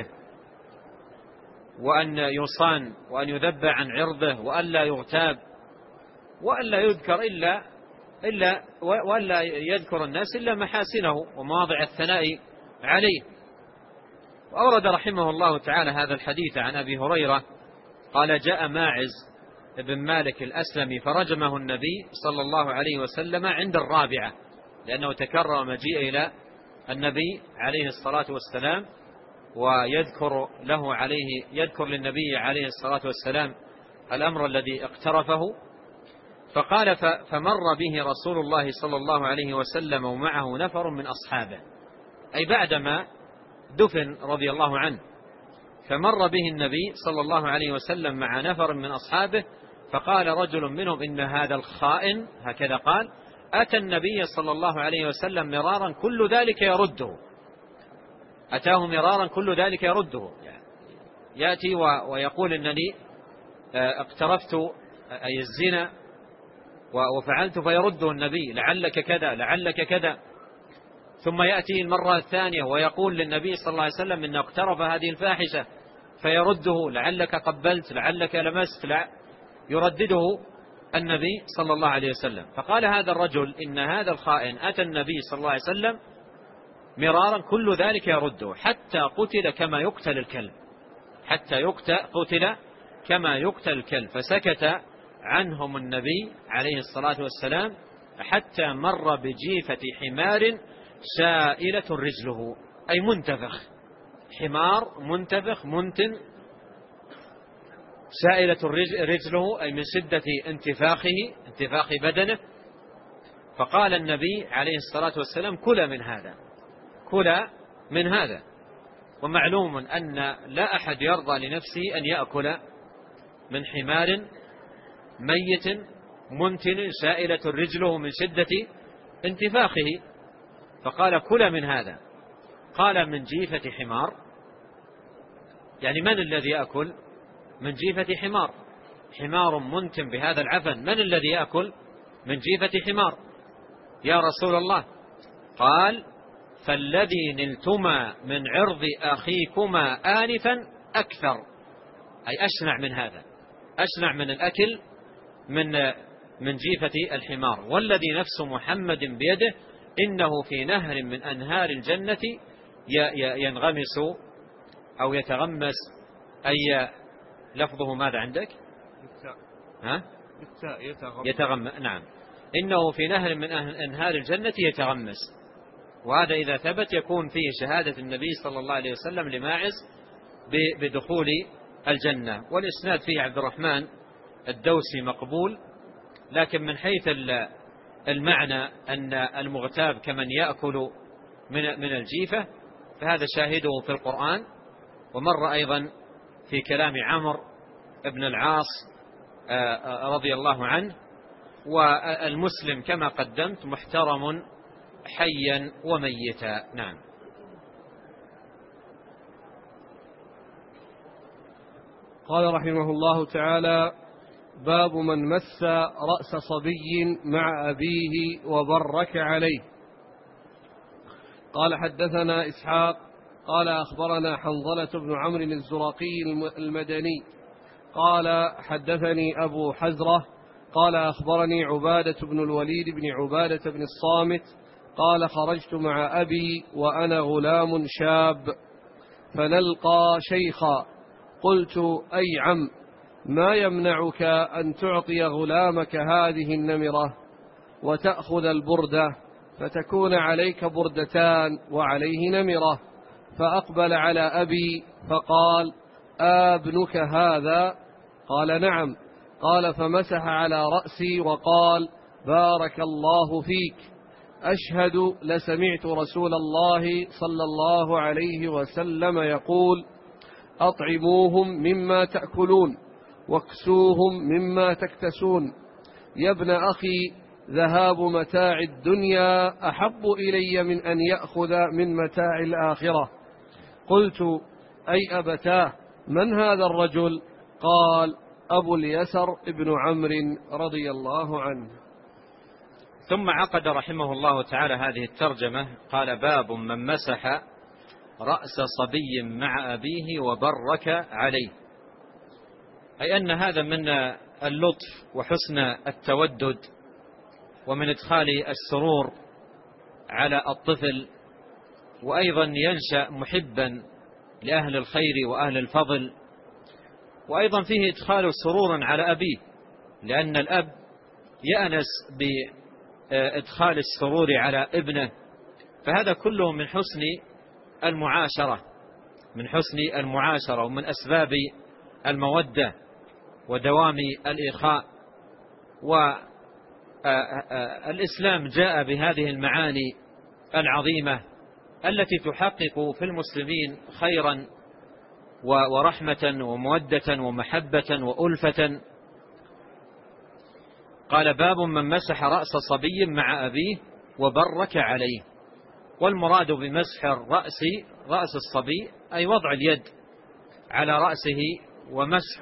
وأن يصان وأن يذب عن عرضه، وألا يغتاب، وألا يذكر وألا يذكر الناس إلا محاسنه ومواضع الثناء عليه. وأورد رحمه الله تعالى هذا الحديث عن أبي هريرة قال: جاء ماعز بن مالك الأسلمي فرجمه النبي صلى الله عليه وسلم عند الرابعة، لأنه تكرر مجيء إلى النبي عليه الصلاة والسلام يذكر للنبي عليه الصلاة والسلام الأمر الذي اقترفه. فقال: فمر به رسول الله صلى الله عليه وسلم ومعه نفر من أصحابه، أي بعدما دفن رضي الله عنه، فمر به النبي صلى الله عليه وسلم مع نفر من أصحابه، فقال رجل منهم: إن هذا الخائن، هكذا قال، أتى النبي صلى الله عليه وسلم مرارا كل ذلك يرده. أتاه مرارا كل ذلك يرده، يأتي ويقول: إنني اقترفت أي الزنا وفعلت، فيرده النبي: لعلك كذا لعلك كذا. ثم يأتي المرة الثانية ويقول للنبي صلى الله عليه وسلم: إنه اقترف هذه الفاحشة، فيرده: لعلك قبلت لعلك لمست، يردده النبي صلى الله عليه وسلم. فقال هذا الرجل: إن هذا الخائن أتى النبي صلى الله عليه وسلم مرارا كل ذلك يرده، حتى قتل كما يقتل الكلب، قتل كما يقتل الكلب. فسكت عنهم النبي عليه الصلاة والسلام حتى مر بجيفة حمار سائلة رجله، أي منتفخ، حمار منتفخ منتن سائلة رجله أي من شدة انتفاخ بدنه. فقال النبي عليه الصلاة والسلام كل من هذا. ومعلوم أن لا أحد يرضى لنفسه أن يأكل من حمار ميت منتن سائلة رجله من شدة انتفاخه، فقال كل من هذا. قال من جيفة حمار، يعني من الذي يأكل من جيفة حمار منتن بهذا العفن، من الذي يأكل من جيفة حمار يا رسول الله؟ قال فالذي نلتما من عرض أخيكما آنفا أكثر، أي أشنع من هذا، أشنع من الأكل من جيفة الحمار. والذي نفس محمد بيده إنه في نهر من أنهار الجنة ينغمس أو يتغمس، أي لفظه ماذا عندك؟ يتغمس. نعم، إنه في نهر من أنهار الجنة يتغمس. وهذا إذا ثبت يكون فيه شهادة النبي صلى الله عليه وسلم لماعز بدخول الجنة. والإسناد فيه عبد الرحمن الدوسي مقبول، لكن من حيث المعنى أن المغتاب كمن يأكل من الجيفة، فهذا شاهده في القرآن، ومر أيضا في كلام عمرو بن العاص رضي الله عنه. والمسلم كما قدمت محترم حيا وميتا. نعم. قال رحمه الله تعالى: باب من مس رأس صبي مع أبيه وبرك عليه. قال حدثنا إسحاق قال أخبرنا حنظلة بن عمرو الزرقي المدني قال حدثني أبو حزرة قال أخبرني عبادة بن الوليد بن عبادة بن الصامت قال خرجت مع أبي وأنا غلام شاب فنلقى شيخا، قلت: أي عم، ما يمنعك أن تعطي غلامك هذه النمرة وتأخذ البردة فتكون عليك بردتان وعليه نمرة؟ فأقبل على أبي فقال: ابنك هذا؟ قال: نعم. قال: فمسح على رأسي وقال: بارك الله فيك، أشهد لسمعت رسول الله صلى الله عليه وسلم يقول: أطعموهم مما تأكلون واكسوهم مما تكتسون. يا ابن أخي، ذهاب متاع الدنيا أحب إلي من أن يأخذ من متاع الآخرة. قلت: أي أبتاه، من هذا الرجل؟ قال: أبو اليسر ابن عمرو رضي الله عنه. ثم عقد رحمه الله تعالى هذه الترجمة، قال: باب من مسح رأس صبي مع أبيه وبرك عليه، أي أن هذا من اللطف وحسن التودد ومن إدخال السرور على الطفل، وأيضا ينشأ محبا لأهل الخير وأهل الفضل، وأيضا فيه إدخال سرور على أبيه، لأن الأب يأنس بإدخال السرور على ابنه، فهذا كله من حسن المعاشرة ومن أسباب المودة ودوام الإخاء. والإسلام جاء بهذه المعاني العظيمة التي تحقق في المسلمين خيرا ورحمة ومودة ومحبة وألفة. قال: باب من مسح رأس صبي مع أبيه وبرك عليه. والمراد بمسح رأس الصبي أي وضع اليد على رأسه ومسح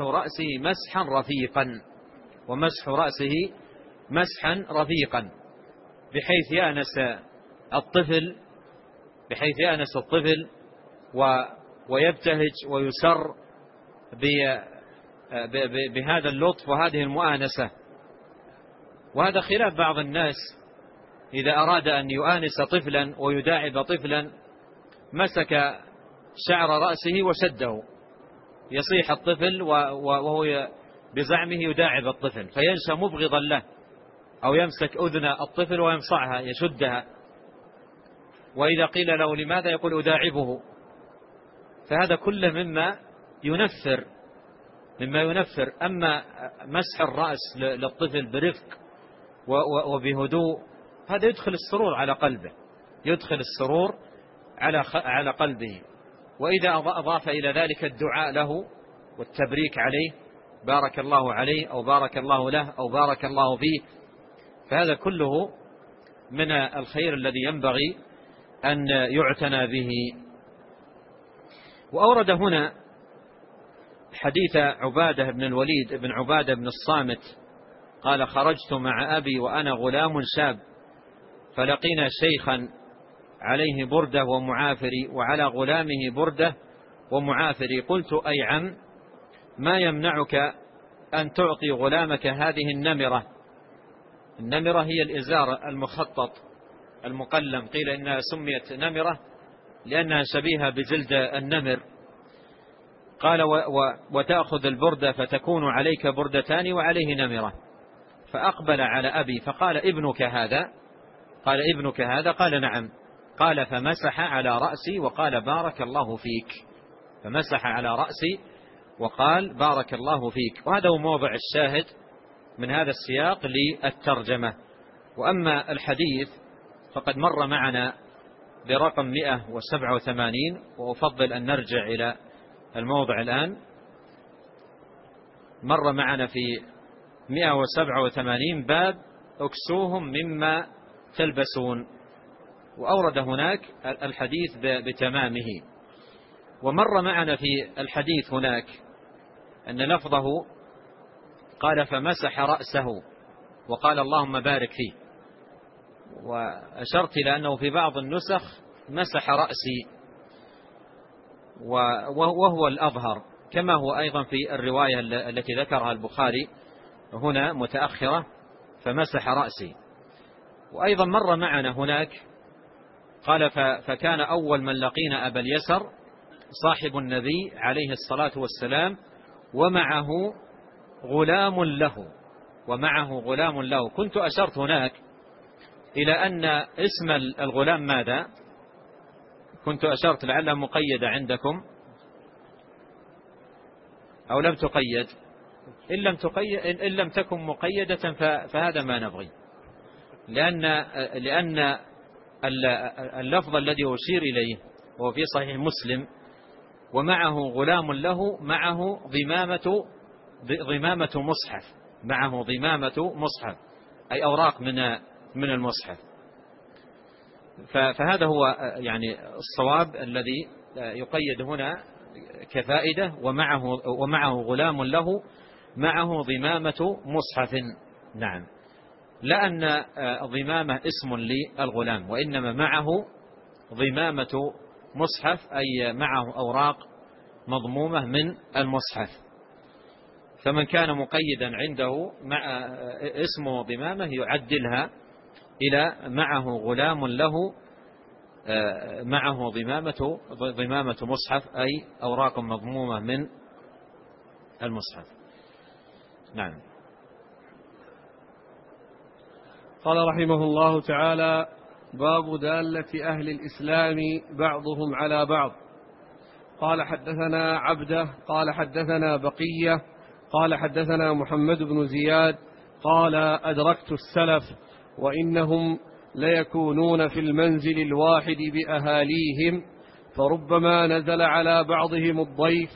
رأسه مسحا رفيقا بحيث يأنس الطفل ويبتهج ويسر بهذا اللطف وهذه المؤانسة. وهذا خلاف بعض الناس، إذا أراد أن يؤانس طفلا ويداعب طفلا مسك شعر رأسه وشده، يصيح الطفل وهو بزعمه يداعب الطفل فينشأ مبغضا له، أو يمسك أذن الطفل ويمصعها يشدها، وإذا قيل له لماذا يقول أداعبه. فهذا كله مما ينفر مما ينفر. أما مسح الرأس للطفل برفق وبهدوء هذا يدخل السرور على قلبه، يدخل السرور على قلبه. وإذا أضاف إلى ذلك الدعاء له والتبريك عليه، بارك الله عليه أو بارك الله له أو بارك الله فيه، فهذا كله من الخير الذي ينبغي أن يعتنى به. وأورد هنا حديث عبادة بن الوليد بن عبادة بن الصامت قال: خرجت مع أبي وأنا غلام شاب، فلقينا شيخا عليه بردة ومعافري وعلى غلامه بردة ومعافري، قلت: أي عم، ما يمنعك أن تعطي غلامك هذه النمرة؟ النمرة هي الإزار المخطط المقلم، قيل إنها سميت نمرة لأنها شبيهة بجلد النمر. قال: وتأخذ البردة فتكون عليك بردتان وعليه نمرة. فأقبل على أبي فقال: ابنك هذا؟ قال: ابنك هذا؟ قال: نعم. قال: فمسح على رأسي وقال: بارك الله فيك. فمسح على رأسي وقال: بارك الله فيك. وهذا هو موضع الشاهد من هذا السياق للترجمة. وأما الحديث فقد مر معنا برقم 187، وأفضل أن نرجع إلى الموضع الآن. مر معنا في 187 باب اكسوهم مما تلبسون، وأورد هناك الحديث بتمامه. ومر معنا في الحديث هناك أن لفظه قال: فمسح رأسه وقال: اللهم بارك فيه. وأشرت إلى أنه في بعض النسخ مسح رأسي، وهو الأظهر، كما هو أيضا في الرواية التي ذكرها البخاري هنا متأخرة: فمسح رأسي. وأيضا مر معنا هناك قال: فكان أول من لقينا أبا اليسر صاحب النبي عليه الصلاة والسلام ومعه غلام له. كنت أشرت هناك إلى أن اسم الغلام ماذا؟ كنت أشرت لعلها مقيدة عندكم أو لم تقيد. إن لم تكن مقيدة فهذا ما نبغي، لأن اللفظ الذي أشير إليه وهو في صحيح مسلم: ومعه غلام له، معه ضمامة مصحف، معه ضمامة مصحف أي أوراق من المصحف. فهذا هو يعني الصواب الذي يقيد هنا كفائدة: ومعه غلام له، معه ضمامة مصحف. نعم، لا أن ضمامة اسم للغلام، وإنما معه ضمامة مصحف أي معه أوراق مضمومة من المصحف. فمن كان مقيدا عنده مع اسمه ضمامة يعدلها إلى معه غلام له، معه ضمامة مصحف أي أوراق مضمومة من المصحف. نعم. قال رحمه الله تعالى: باب دالة أهل الإسلام بعضهم على بعض. قال: حدثنا عبده قال حدثنا بقية قال حدثنا محمد بن زياد قال: أدركت السلف وإنهم ليكونون في المنزل الواحد بأهاليهم، فربما نزل على بعضهم الضيف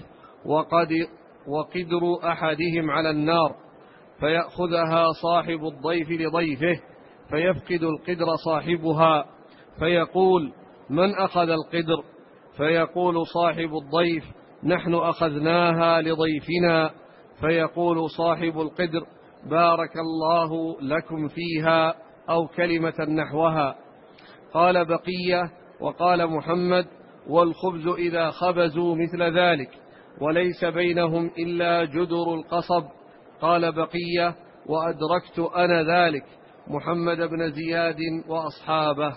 وقدر أحدهم على النار، فيأخذها صاحب الضيف لضيفه، فيفقد القدر صاحبها، فيقول: من أخذ القدر؟ فيقول صاحب الضيف: نحن أخذناها لضيفنا. فيقول صاحب القدر: بارك الله لكم فيها، أو كلمة نحوها. قال بقية: وقال محمد: والخبز إذا خبزوا مثل ذلك، وليس بينهم إلا جدر القصب. قال بقية: وأدركت أنا ذلك، محمد بن زياد وأصحابه.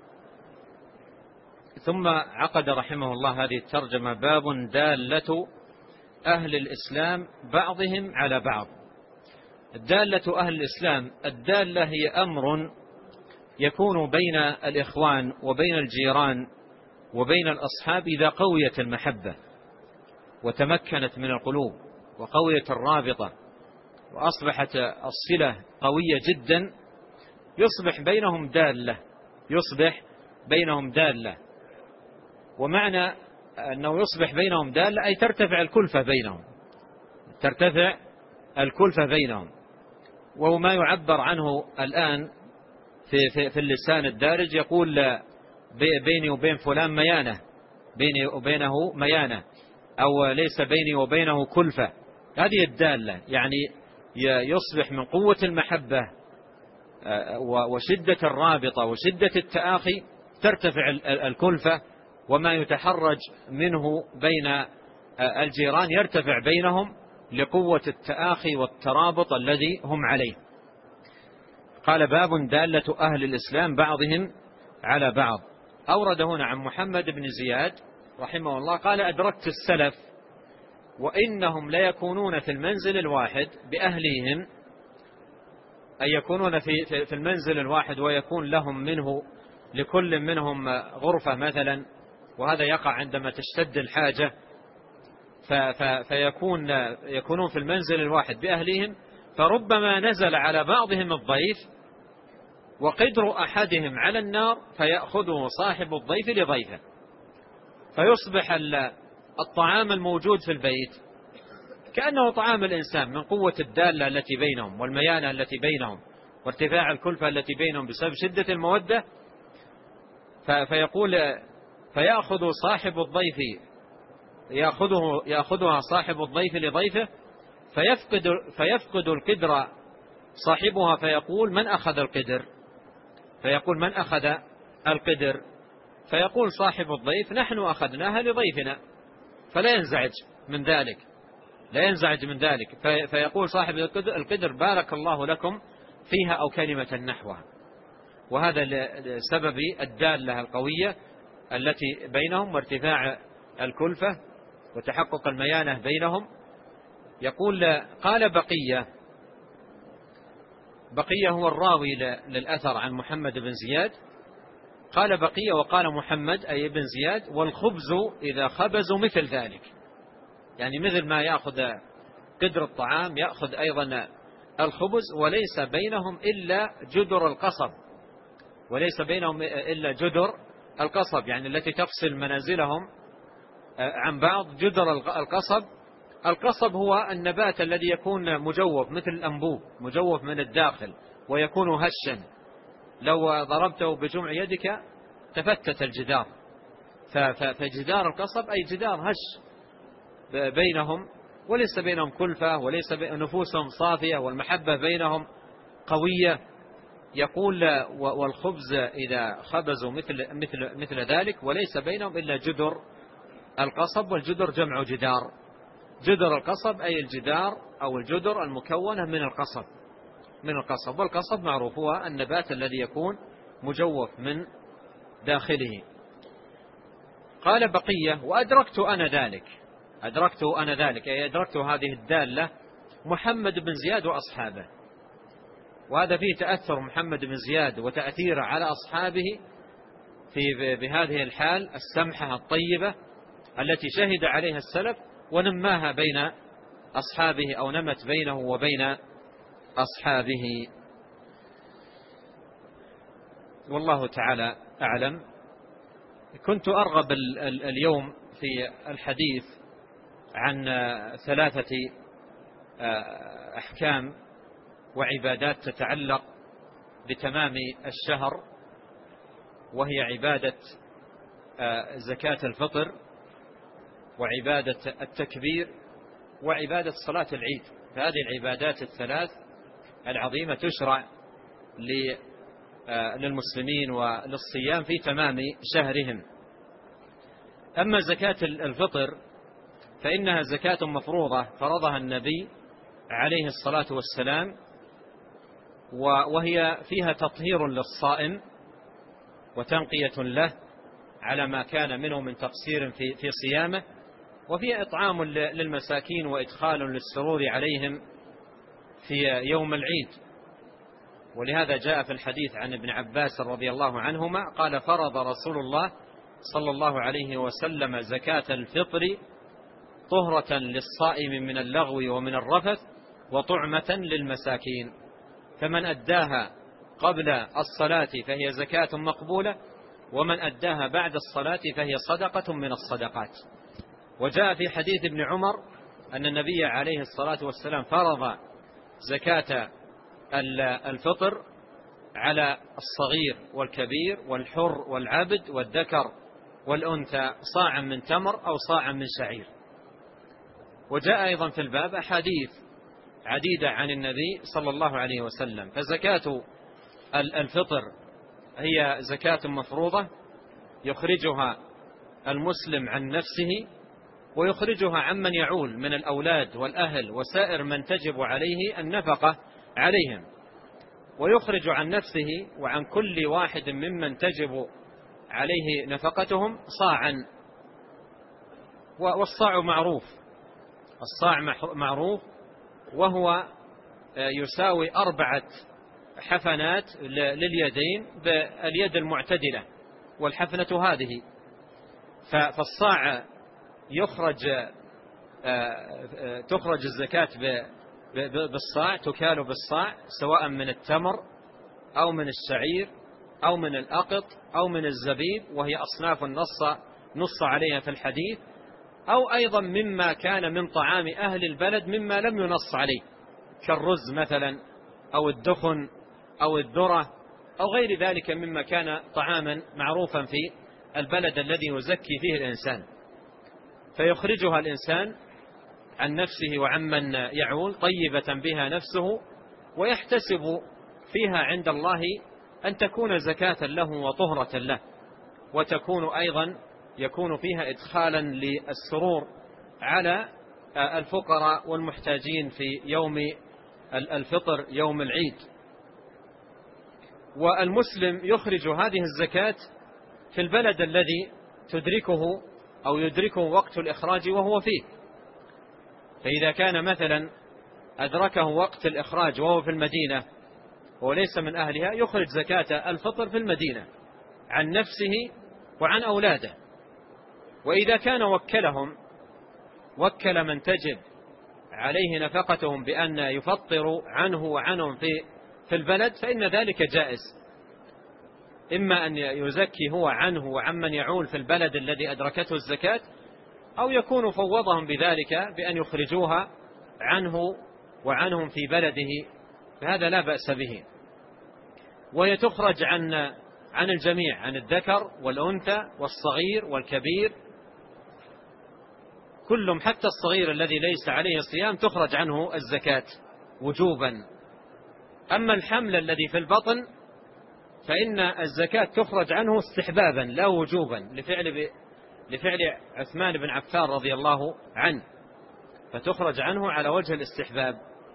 ثم عقد رحمه الله هذه الترجمة: باب دالة أهل الإسلام بعضهم على بعض. الدالة أهل الإسلام، الدالة هي أمر يكون بين الإخوان وبين الجيران وبين الأصحاب إذا قويت المحبة وتمكنت من القلوب وقوية الرابطة وأصبحت الصلة قوية جدا، يصبح بينهم دالة. ومعنى أنه يصبح بينهم دالة أي ترتفع الكلفة بينهم، وهو ما يعبر عنه الآن في اللسان الدارج، يقول بيني وبين فلان ميانة، بيني وبينه ميانة، أو ليس بيني وبينه كلفة. هذه الدالة، يعني يصبح من قوة المحبة وشدة الرابطة وشدة التآخي ترتفع الكلفة، وما يتحرج منه بين الجيران يرتفع بينهم لقوة التآخي والترابط الذي هم عليه. قال: باب دالة أهل الإسلام بعضهم على بعض. أورد هنا عن محمد بن زياد رحمه الله قال: أدركت السلف وإنهم ليكونون في المنزل الواحد بأهليهم، أي يكونون في المنزل الواحد ويكون لهم منه لكل منهم غرفة مثلا، وهذا يقع عندما تشتد الحاجة، فيكونون في المنزل الواحد بأهليهم، فربما نزل على بعضهم الضيف وقدر أحدهم على النار فيأخذه صاحب الضيف لضيفه، فيصبح الطعام الموجود في البيت كأنه طعام الإنسان من قوة الدالة التي بينهم والميانة التي بينهم وارتفاع الكلفة التي بينهم بسبب شدة المودة. فيأخذ صاحب الضيف يأخذها صاحب الضيف لضيفه، فيفقد القدر صاحبها، فيقول: من أخذ القدر؟ فيقول صاحب الضيف: نحن أخذناها لضيفنا، فلا ينزعج من ذلك. فيقول صاحب القدر: بارك الله لكم فيها، أو كلمة نحوها. وهذا لسبب الدالة القوية التي بينهم وارتفاع الكلفة وتحقق الميانة بينهم. يقول: قال بقية هو الراوي للأثر عن محمد بن زياد. قال بقية وقال محمد أي بن زياد: والخبز إذا خبزوا مثل ذلك، يعني مثل ما يأخذ قدر الطعام يأخذ أيضا الخبز، وليس بينهم إلا جدر القصب، يعني التي تفصل منازلهم عن بعض. جدر القصب هو النبات الذي يكون مجوف مثل الأنبوب، مجوف من الداخل ويكون هشا، لو ضربته بجمع يدك تفتت الجدار. فجدار القصب أي جدار هش بينهم، وليس بينهم كلفة، وليس نفوسهم صافية، والمحبة بينهم قوية. يقول: والخبز إذا خبزوا مثل ذلك، وليس بينهم إلا جدر القصب. والجدر جمع جدار. جدر القصب أي الجدار أو الجدر المكونة من القصب. والقصب معروف هو النبات الذي يكون مجوف من داخله. قال بقية: وأدركت أنا ذلك أي أدركت هذه الدالة محمد بن زياد وأصحابه. وهذا فيه تأثر محمد بن زياد وتأثير على أصحابه بهذه الحال السمحة الطيبة التي شهد عليها السلف، ونماها بين أصحابه أو نمت بينه وبين أصحابه. والله تعالى أعلم. كنت أرغب اليوم في الحديث عن 3 أحكام وعبادات تتعلق بتمام الشهر، وهي عبادة زكاة الفطر، وعبادة التكبير، وعبادة صلاة العيد. فهذه العبادات الثلاث العظيمة تشرع للمسلمين وللصيام في تمام شهرهم. أما زكاة الفطر فإنها زكاة مفروضة فرضها النبي عليه الصلاة والسلام، وهي فيها تطهير للصائم وتنقية له على ما كان منه من تقصير في صيامه، وفيها إطعام للمساكين وإدخال للسرور عليهم في يوم العيد. ولهذا جاء في الحديث عن ابن عباس رضي الله عنهما قال: فرض رسول الله صلى الله عليه وسلم زكاة الفطر طهرة للصائم من اللغو ومن الرفث وطعمة للمساكين. فمن أداها قبل الصلاة فهي زكاة مقبولة، ومن أداها بعد الصلاة فهي صدقة من الصدقات. وجاء في حديث ابن عمر أن النبي عليه الصلاة والسلام فرض زكاة الفطر على الصغير والكبير والحر والعبد والذكر والأنثى صاعا من تمر أو صاعا من شعير. وجاء أيضا في الباب أحاديث عديدة عن النبي صلى الله عليه وسلم. فزكاة الفطر هي زكاة مفروضة يخرجها المسلم عن نفسه ويخرجها عمن يعول من الأولاد والأهل وسائر من تجب عليه النفقة عليهم، ويخرج عن نفسه وعن كل واحد ممن تجب عليه نفقتهم صاعا. والصاع معروف، الصاع معروف، وهو يساوي 4 حفنات لليدين باليد المعتدلة، والحفنة هذه. فالصاع تخرج الزكاة بالصاع، تكال بالصاع، سواء من التمر أو من الشعير أو من الأقط أو من الزبيب، وهي أصناف نص عليها في الحديث، أو أيضا مما كان من طعام أهل البلد مما لم ينص عليه، كالرز مثلا أو الدخن أو الذرة أو غير ذلك مما كان طعاما معروفا في البلد الذي يزكي فيه الإنسان. فيخرجها الإنسان عن نفسه وعمن يعول طيبة بها نفسه، ويحتسب فيها عند الله أن تكون زكاة له وطهرة له، وتكون أيضا يكون فيها إدخالا للسرور على الفقراء والمحتاجين في يوم الفطر يوم العيد. والمسلم يخرج هذه الزكاة في البلد الذي تدركه أو يدركه وقت الإخراج وهو فيه. فإذا كان مثلا أدركه وقت الإخراج وهو في المدينة وليس من أهلها، يخرج زكاة الفطر في المدينة عن نفسه وعن أولاده. وإذا كان وكل من تجب عليه نفقتهم بأن يفطر عنه وعنهم في البلد، فإن ذلك جائز، إما أن يزكي هو عنه وعمن يعول في البلد الذي أدركته الزكاة، أو يكون فوضهم بذلك بأن يخرجوها عنه وعنهم في بلده، فهذا لا بأس به. وهي تخرج عن الجميع، عن الذكر والأنثى والصغير والكبير، كلهم، حتى الصغير الذي ليس عليه صيام تخرج عنه الزكاة وجوبا. أما الحمل الذي في البطن فإن الزكاة تخرج عنه استحبابا لا وجوبا، لفعل عثمان بن عفان رضي الله عنه، فتخرج عنه على وجه الاستحباب.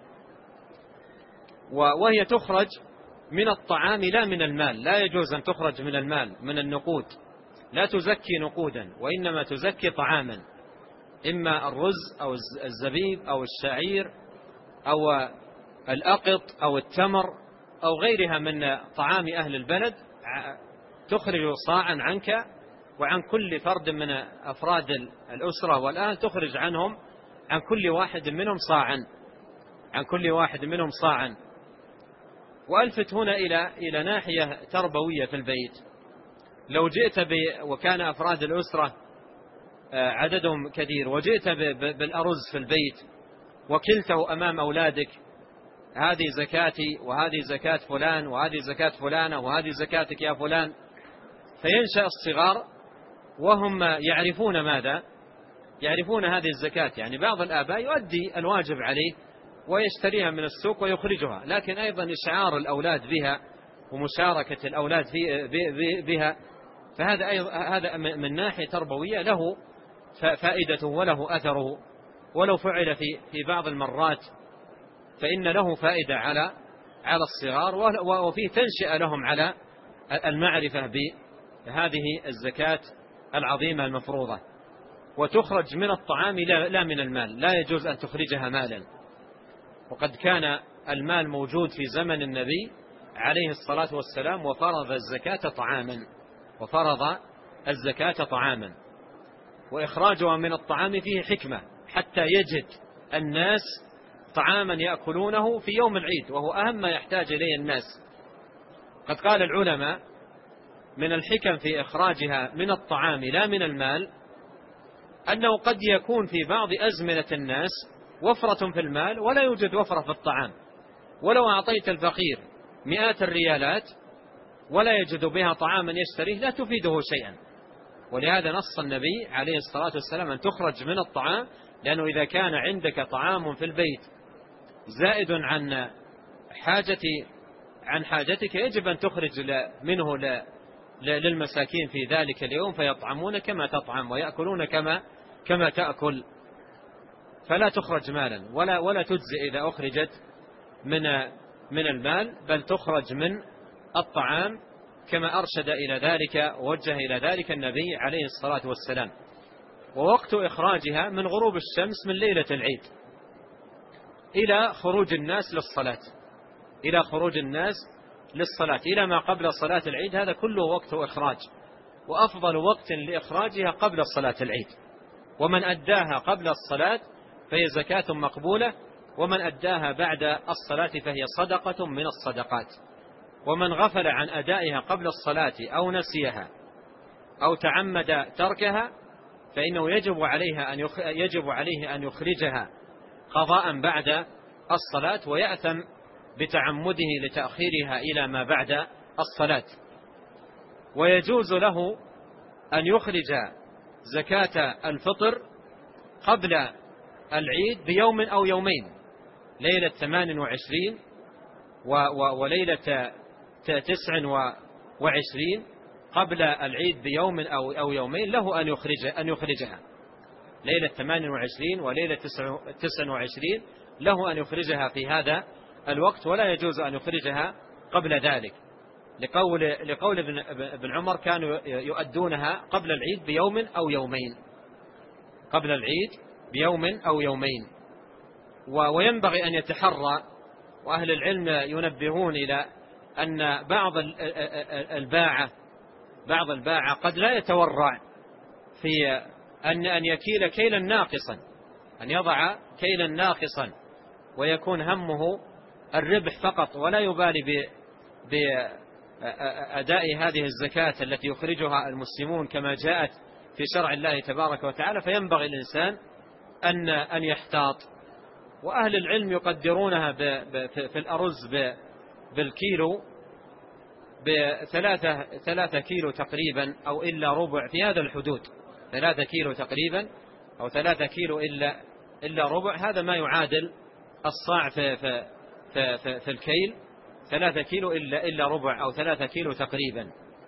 وهي تخرج من الطعام لا من المال، لا يجوز أن تخرج من المال من النقود، لا تزكي نقودا، وإنما تزكي طعاما، إما الرز أو الزبيب أو الشعير أو الأقط أو التمر أو غيرها من طعام أهل البلد. تخرج صاعا عنك وعن كل فرد من أفراد الأسرة والأهل، تخرج عنهم عن كل واحد منهم صاعا، عن كل واحد منهم صاعا. وألفت هنا إلى ناحية تربوية في البيت. لو جئت وكان أفراد الأسرة عددهم كثير، وجئت بالأرز في البيت وكلته أمام أولادك، هذه زكاتي وهذه زكاة فلان وهذه زكاة فلانة وهذه زكاتك يا فلان، فينشأ الصغار وهم يعرفون ماذا؟ يعرفون هذه الزكاة. يعني بعض الآباء يؤدي الواجب عليه ويشتريها من السوق ويخرجها، لكن أيضا إشعار الأولاد بها ومشاركة الأولاد بها، فهذا من ناحية تربوية له فائدته وله أثره، ولو فعل في بعض المرات فإن له فائدة على الصغار، وفيه تنشئة لهم على المعرفة بهذه الزكاة العظيمة المفروضة. وتخرج من الطعام لا من المال، لا يجوز أن تخرجها مالا. وقد كان المال موجود في زمن النبي عليه الصلاة والسلام، وفرض الزكاة طعاما، وإخراجها من الطعام فيه حتى يجد الناس طعاما يأكلونه في يوم العيد، وهو أهم ما يحتاج إليه الناس. قد قال العلماء من الحكم في إخراجها من الطعام لا من المال أنه قد يكون في بعض أزمنة الناس وفرة في المال ولا يوجد وفرة في الطعام، ولو أعطيت الفقير مئات الريالات ولا يجد بها طعاما يشتريه لا تفيده شيئا. ولهذا نص النبي عليه الصلاة والسلام أن تخرج من الطعام، لأنه إذا كان عندك طعام في البيت زائد عن حاجتك يجب أن تخرج منه للمساكين في ذلك اليوم، فيطعمون كما تطعم ويأكلون كما تأكل. فلا تخرج مالا ولا تجزئ إذا أخرجت من المال، بل تخرج من الطعام كما أرشد إلى ذلك ووجه إلى ذلك النبي عليه الصلاة والسلام. ووقت إخراجها من غروب الشمس من ليلة العيد إلى خروج الناس للصلاة إلى ما قبل صلاة العيد، هذا كله وقت إخراج، وأفضل وقت لإخراجها قبل صلاة العيد. ومن أداها قبل الصلاة فهي زكاة مقبولة، ومن أداها بعد الصلاة فهي صدقة من الصدقات. ومن غفل عن أدائها قبل الصلاة أو نسيها أو تعمد تركها فإنه يجب عليه أن يخرجها قضاء بعد الصلاة، ويأثم بتعمده لتأخيرها إلى ما بعد الصلاة. ويجوز له أن يخرج زكاة الفطر قبل العيد بيوم أو يومين، ليلة 28 وليلة 29 قبل العيد بيوم أو يومين، له أن يخرجها. ليلة 28 وليلة 29 له أن يخرجها في هذا الوقت، ولا يجوز أن يخرجها قبل ذلك، لقول ابن عمر كانوا يؤدونها قبل العيد بيوم أو يومين. وينبغي أن يتحرى، وأهل العلم ينبهون إلى أن بعض الباعة قد لا يتورع في أن يكيل كيلا ناقصا، أن يضع كيلا ناقصا ويكون همه الربح فقط، ولا يبالي بأداء هذه الزكاة التي يخرجها المسلمون كما جاءت في شرع الله تبارك وتعالى. فينبغي الإنسان أن يحتاط. وأهل العلم يقدرونها في الأرز بالكيلو ب3 كيلو تقريبا أو إلا ربع، في هذا الحدود 3 كيلو تقريبا أو 3 كيلو إلا ربع، هذا ما يعادل الصاع في الكيل، 3 كيلو إلا ربع أو 3 كيلو تقريبا.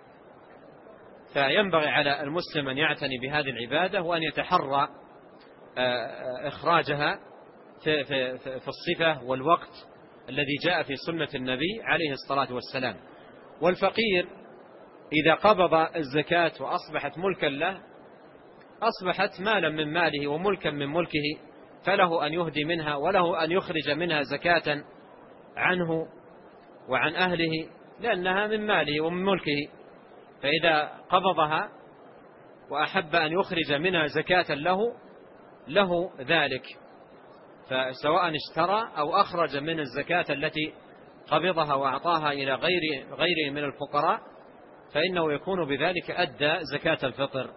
فينبغي على المسلم أن يعتني بهذه العبادة وأن يتحرى إخراجها في الصفة والوقت الذي جاء في سنة النبي عليه الصلاة والسلام. والفقير إذا قبض الزكاة وأصبحت ملكا له أصبحت مالا من ماله وملكا من ملكه، فله أن يهدي منها وله أن يخرج منها زكاة عنه وعن أهله، لأنها من ماله ومن ملكه. فإذا قبضها وأحب أن يخرج منها زكاة له ذلك، فسواء اشترى أو أخرج من الزكاة التي قبضها وأعطاها إلى غيره من الفقراء، فإنه يكون بذلك أدى زكاة الفطر.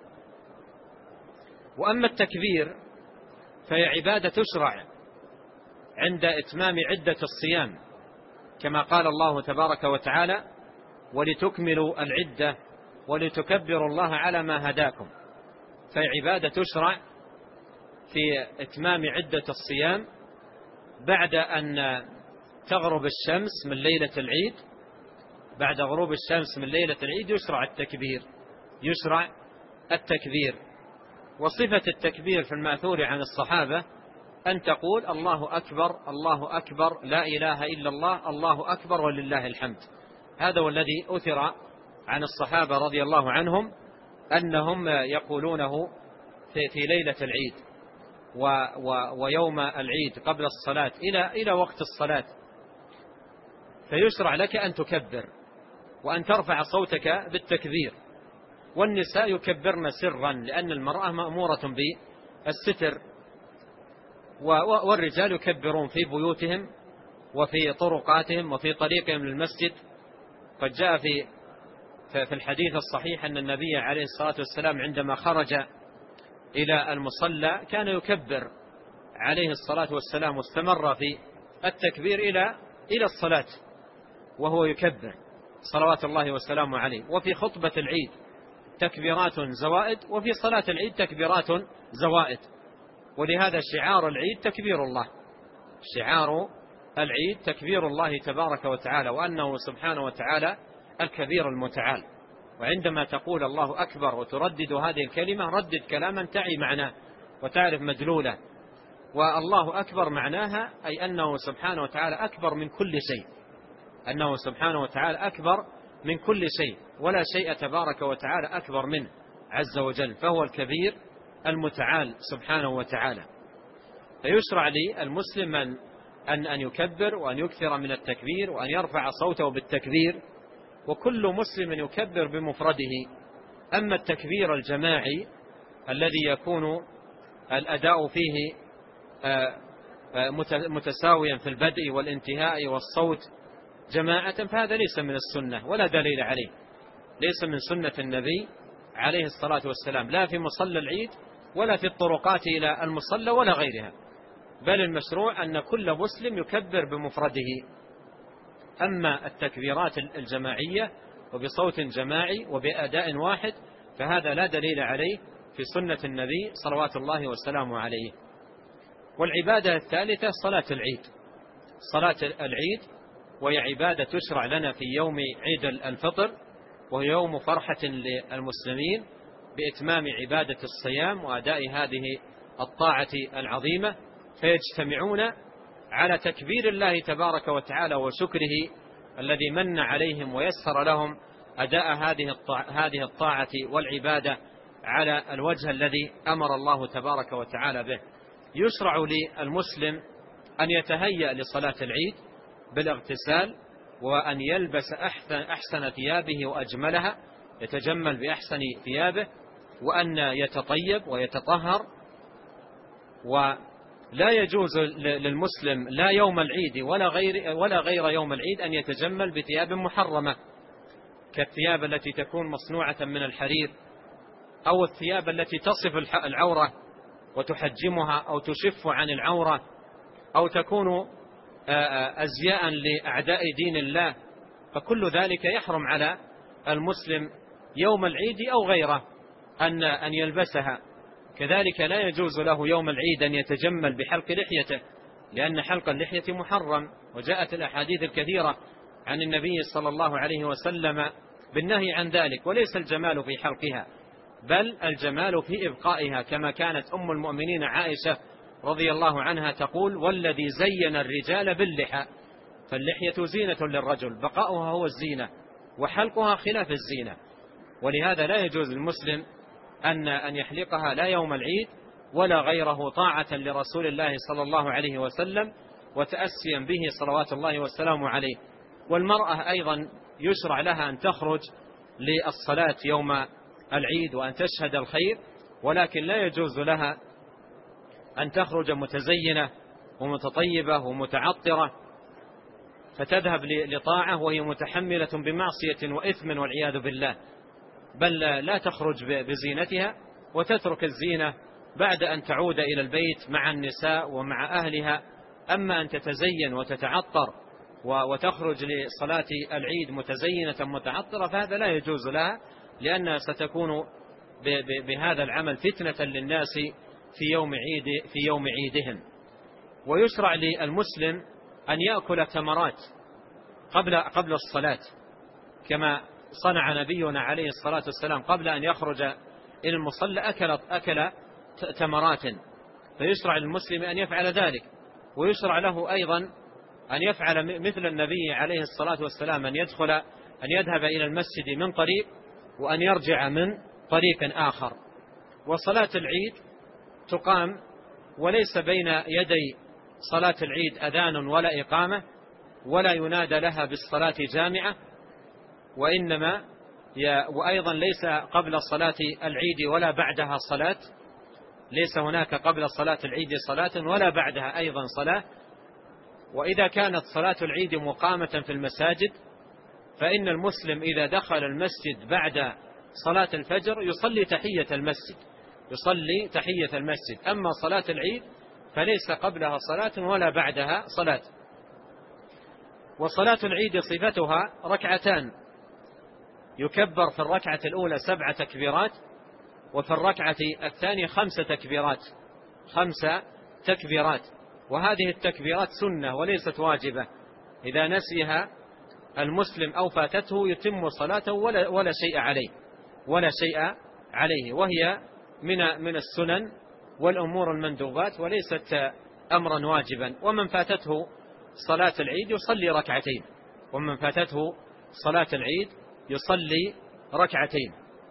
وأما التكبير فهي عبادة تشرع عند إتمام عدة الصيام، كما قال الله تبارك وتعالى: ولتكملوا العدة ولتكبروا الله على ما هداكم. فهي عبادة تشرع في إتمام عدة الصيام بعد أن تغرب الشمس من ليلة العيد. بعد غروب الشمس من ليلة العيد يشرع التكبير. وصفة التكبير في الماثور عن الصحابة أن تقول: الله أكبر الله أكبر لا إله إلا الله الله أكبر ولله الحمد. هذا هو الذي أثر عن الصحابة رضي الله عنهم أنهم يقولونه في ليلة العيد ويوم العيد قبل الصلاة إلى وقت الصلاة. فيشرع لك أن تكبر وأن ترفع صوتك بالتكبير. والنساء يكبرن سرا، لأن المرأة مأمورة بالستر والرجال يكبرون في بيوتهم وفي طرقاتهم وفي طريقهم للمسجد. قد جاء في الحديث الصحيح أن النبي عليه الصلاة والسلام عندما خرج إلى المصلى كان يكبر عليه الصلاة والسلام، واستمر في التكبير إلى الصلاة وهو يكبر صلوات الله وسلامه عليه. وفي خطبة العيد تكبيرات زوائد، وفي صلاة العيد تكبيرات زوائد. ولهذا شعار العيد تكبير الله، شعار العيد تكبير الله تبارك وتعالى، وأنه سبحانه وتعالى الكبير المتعال. وعندما تقول الله أكبر وتردد هذه الكلمة ردد كلاما تعي معناه وتعرف مدلوله. والله أكبر معناها أي أنه سبحانه وتعالى أكبر من كل شيء، أنه سبحانه وتعالى أكبر من كل شيء، ولا شيء تبارك وتعالى أكبر منه عز وجل، فهو الكبير المتعال سبحانه وتعالى. فيشرع للمسلم أن يكبر وأن يكثر من التكبير وأن يرفع صوته بالتكبير، وكل مسلم يكبر بمفرده. أما التكبير الجماعي الذي يكون الأداء فيه متساويا في البدء والانتهاء والصوت جماعة، فهذا ليس من السنة ولا دليل عليه، ليس من سنة النبي عليه الصلاة والسلام، لا في مصلى العيد ولا في الطرقات إلى المصلى ولا غيرها، بل المشروع أن كل مسلم يكبر بمفرده. أما التكبيرات الجماعية وبصوت جماعي وبأداء واحد فهذا لا دليل عليه في سنة النبي صلوات الله وسلامه عليه. والعبادة الثالثة صلاة العيد. صلاة العيد وهي عبادة تشرع لنا في يوم عيد الفطر، وهي يوم فرحة للمسلمين بإتمام عبادة الصيام وأداء هذه الطاعة العظيمة، فيجتمعون على تكبير الله تبارك وتعالى وشكره الذي من عليهم ويسر لهم أداء هذه الطاعة والعبادة على الوجه الذي أمر الله تبارك وتعالى به. يشرع للمسلم أن يتهيأ لصلاة العيد بالاغتسال، وأن يلبس أحسن ثيابه وأجملها، يتجمل بأحسن ثيابه، وأن يتطيب ويتطهر. ولا يجوز للمسلم لا يوم العيد ولا غير يوم العيد أن يتجمل بثياب محرمة، كالثياب التي تكون مصنوعة من الحرير، أو الثياب التي تصف العورة وتحجمها أو تشف عن العورة، أو تكون أزياء لأعداء دين الله، فكل ذلك يحرم على المسلم يوم العيد أو غيره أن يلبسها. كذلك لا يجوز له يوم العيد أن يتجمل بحلق لحيته، لأن حلق اللحية محرم، وجاءت الأحاديث الكثيرة عن النبي صلى الله عليه وسلم بالنهي عن ذلك. وليس الجمال في حلقها، بل الجمال في إبقائها، كما كانت أم المؤمنين عائشة رضي الله عنها تقول: والذي زين الرجال باللحى، فاللحية زينة للرجل، بقاؤها هو الزينة وحلقها خلاف الزينة. ولهذا لا يجوز للمسلم أن يحلقها لا يوم العيد ولا غيره، طاعة لرسول الله صلى الله عليه وسلم وتأسيا به صلوات الله والسلام عليه. والمرأة أيضا يشرع لها أن تخرج للصلاة يوم العيد وأن تشهد الخير، ولكن لا يجوز لها أن تخرج متزينة ومتطيبة ومتعطرة فتذهب لطاعة وهي متحملة بمعصية وإثم والعياذ بالله، بل لا تخرج بزينتها وتترك الزينة بعد أن تعود إلى البيت مع النساء ومع أهلها. أما أن تتزين وتتعطر وتخرج لصلاة العيد متزينة متعطرة فهذا لا يجوز لها، لأنها ستكون بهذا العمل فتنة للناس في يوم عيدهم. ويشرع للمسلم أن يأكل تمرات قبل الصلاة، كما صنع نبينا عليه الصلاة والسلام قبل أن يخرج إلى المصلى أكل تمرات، فيشرع للمسلم أن يفعل ذلك. ويشرع له أيضا أن يفعل مثل النبي عليه الصلاة والسلام، أن يذهب إلى المسجد من طريق وأن يرجع من طريق آخر. وصلاة العيد تقام وليس بين يدي صلاة العيد أذان ولا إقامة، ولا ينادى لها بالصلاة جامعة، وأيضا ليس قبل صلاة العيد ولا بعدها صلاة، ليس هناك قبل صلاة العيد صلاة ولا بعدها أيضا صلاة. وإذا كانت صلاة العيد مقامة في المساجد فإن المسلم إذا دخل المسجد بعد صلاة الفجر يصلي تحية المسجد. أما صلاة العيد فليس قبلها صلاة ولا بعدها صلاة. وصلاة العيد صفتها ركعتان، يكبر في الركعة الأولى 7 تكبيرات، وفي الركعة الثانية 5 تكبيرات. وهذه التكبيرات سنة وليست واجبة، إذا نسيها المسلم أو فاتته يتم صلاته ولا شيء عليه، وهي من السنن والأمور المندوبات وليست أمرا واجبا. ومن فاتته صلاة العيد يصلي ركعتين.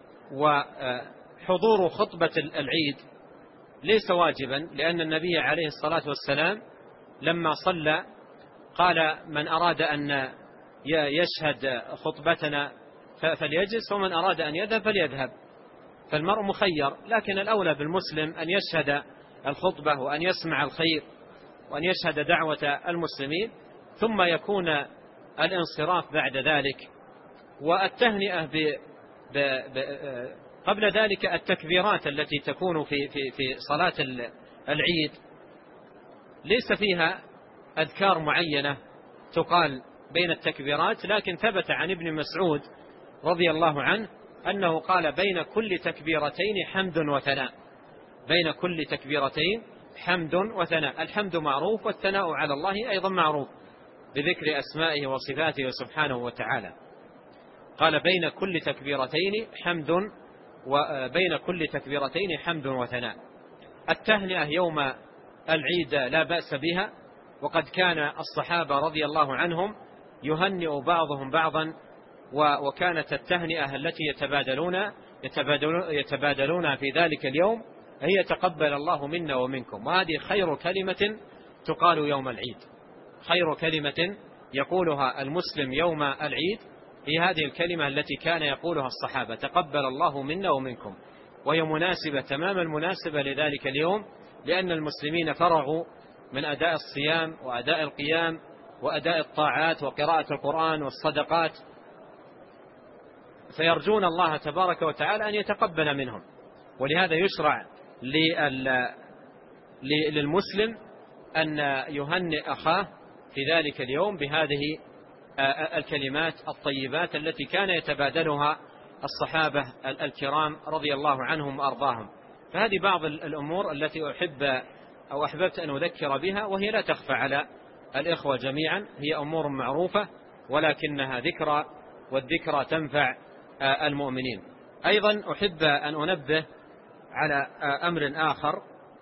وحضور خطبة العيد ليس واجبا، لأن النبي عليه الصلاة والسلام لما صلى قال: من أراد أن يشهد خطبتنا فليجلس، ومن أراد أن يذهب فليذهب. فالمرء مخير، لكن الأولى بالمسلم أن يشهد الخطبة وأن يسمع الخير وأن يشهد دعوة المسلمين، ثم يكون الانصراف بعد ذلك. والتهنئة قبل ذلك التكبيرات التي تكون في صلاة العيد ليس فيها أذكار معينة تقال بين التكبيرات، لكن ثبت عن ابن مسعود رضي الله عنه أنه قال: بين كل تكبيرتين حمد وثناء. الحمد معروف، والثناء على الله أيضا معروف بذكر أسمائه وصفاته سبحانه وتعالى. قال: بين كل تكبيرتين حمد وثناء. التهنئة يوم العيد لا بأس بها، وقد كان الصحابة رضي الله عنهم يهنئ بعضهم بعضا، وكانت التهنئة التي يتبادلون في ذلك اليوم هي: تقبل الله منا ومنكم. وهذه خير كلمة تقال يوم العيد، خير كلمة يقولها المسلم يوم العيد هي هذه الكلمة التي كان يقولها الصحابة: تقبل الله منا ومنكم. وهي مناسبة تمام المناسبة لذلك اليوم، لأن المسلمين فرغوا من أداء الصيام وأداء القيام وأداء الطاعات وقراءة القرآن والصدقات، فيرجون الله تبارك وتعالى أن يتقبل منهم. ولهذا يشرع للمسلم أن يهنئ أخاه في ذلك اليوم بهذه الكلمات الطيبات التي كان يتبادلها الصحابة الكرام رضي الله عنهم وأرضاهم. فهذه بعض الأمور التي أحببت أن أذكر بها، وهي لا تخفى على الإخوة جميعا، هي أمور معروفة ولكنها ذكرى، والذكرى تنفع المؤمنين. أيضا أحب أن أنبه على أمر آخر،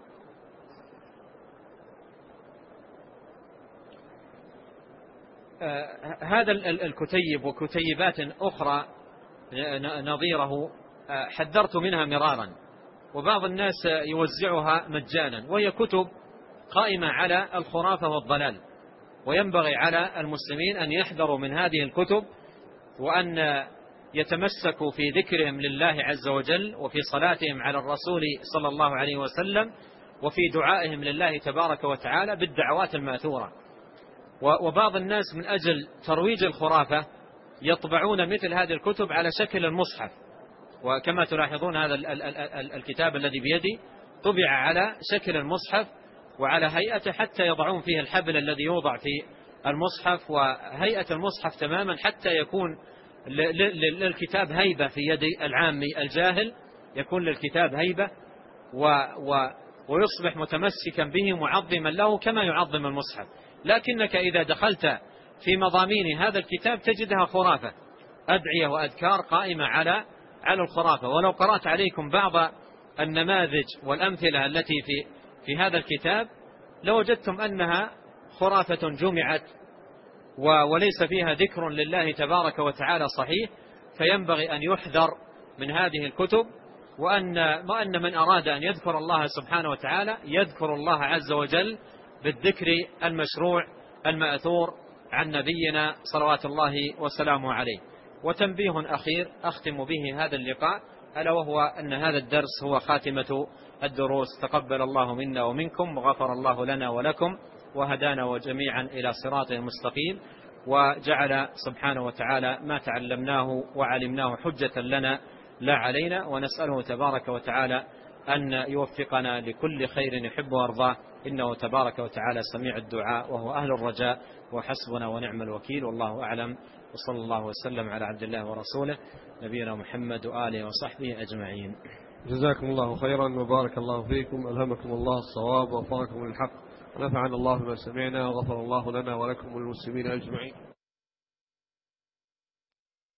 هذا الكتيب وكتيبات أخرى نظيره حذرت منها مرارا، وبعض الناس يوزعها مجانا، وهي كتب قائمة على الخرافة والضلال. وينبغي على المسلمين أن يحذروا من هذه الكتب، وأن يتمسكوا في ذكرهم لله عز وجل، وفي صلاتهم على الرسول صلى الله عليه وسلم، وفي دعائهم لله تبارك وتعالى بالدعوات الماثورة. وبعض الناس من أجل ترويج الخرافة يطبعون مثل هذه الكتب على شكل المصحف، وكما تلاحظون هذا الكتاب الذي بيدي طبع على شكل المصحف وعلى هيئته، حتى يضعون فيه الحبل الذي يوضع في المصحف، وهيئة المصحف تماما، حتى يكون للكتاب هيبة في يد العامي الجاهل، يكون للكتاب هيبة ويصبح متمسكا به معظما له كما يعظم المصحف. لكنك إذا دخلت في مضامين هذا الكتاب تجدها خرافة، أدعية وأذكار قائمة على الخرافة. ولو قرأت عليكم بعض النماذج والأمثلة التي في هذا الكتاب لوجدتم أنها خرافة جمعت وليس فيها ذكر لله تبارك وتعالى صحيح. فينبغي أن يحذر من هذه الكتب، وأن من أراد أن يذكر الله سبحانه وتعالى يذكر الله عز وجل بالذكر المشروع المأثور عن نبينا صلوات الله وسلامه عليه. وتنبيه أخير أختم به هذا اللقاء، ألا وهو أن هذا الدرس هو خاتمة الدروس. تقبل الله منا ومنكم، وغفر الله لنا ولكم، وهدانا وجميعا إلى صراطه المستقيم، وجعل سبحانه وتعالى ما تعلمناه وعلمناه حجة لنا لا علينا. ونسأله تبارك وتعالى أن يوفقنا لكل خير يحب ويرضاه، إنه تبارك وتعالى سميع الدعاء وهو أهل الرجاء، وحسبنا ونعم الوكيل، والله أعلم. وصلى الله وسلم على عبد الله ورسوله نبينا محمد وآله وصحبه أجمعين. جزاكم الله خيرا وبارك الله فيكم، ألهمكم الله الصواب ووفقكم للحق، ونفعنا الله بما سمعنا، وغفر الله لنا ولكم وللمسلمين أجمعين.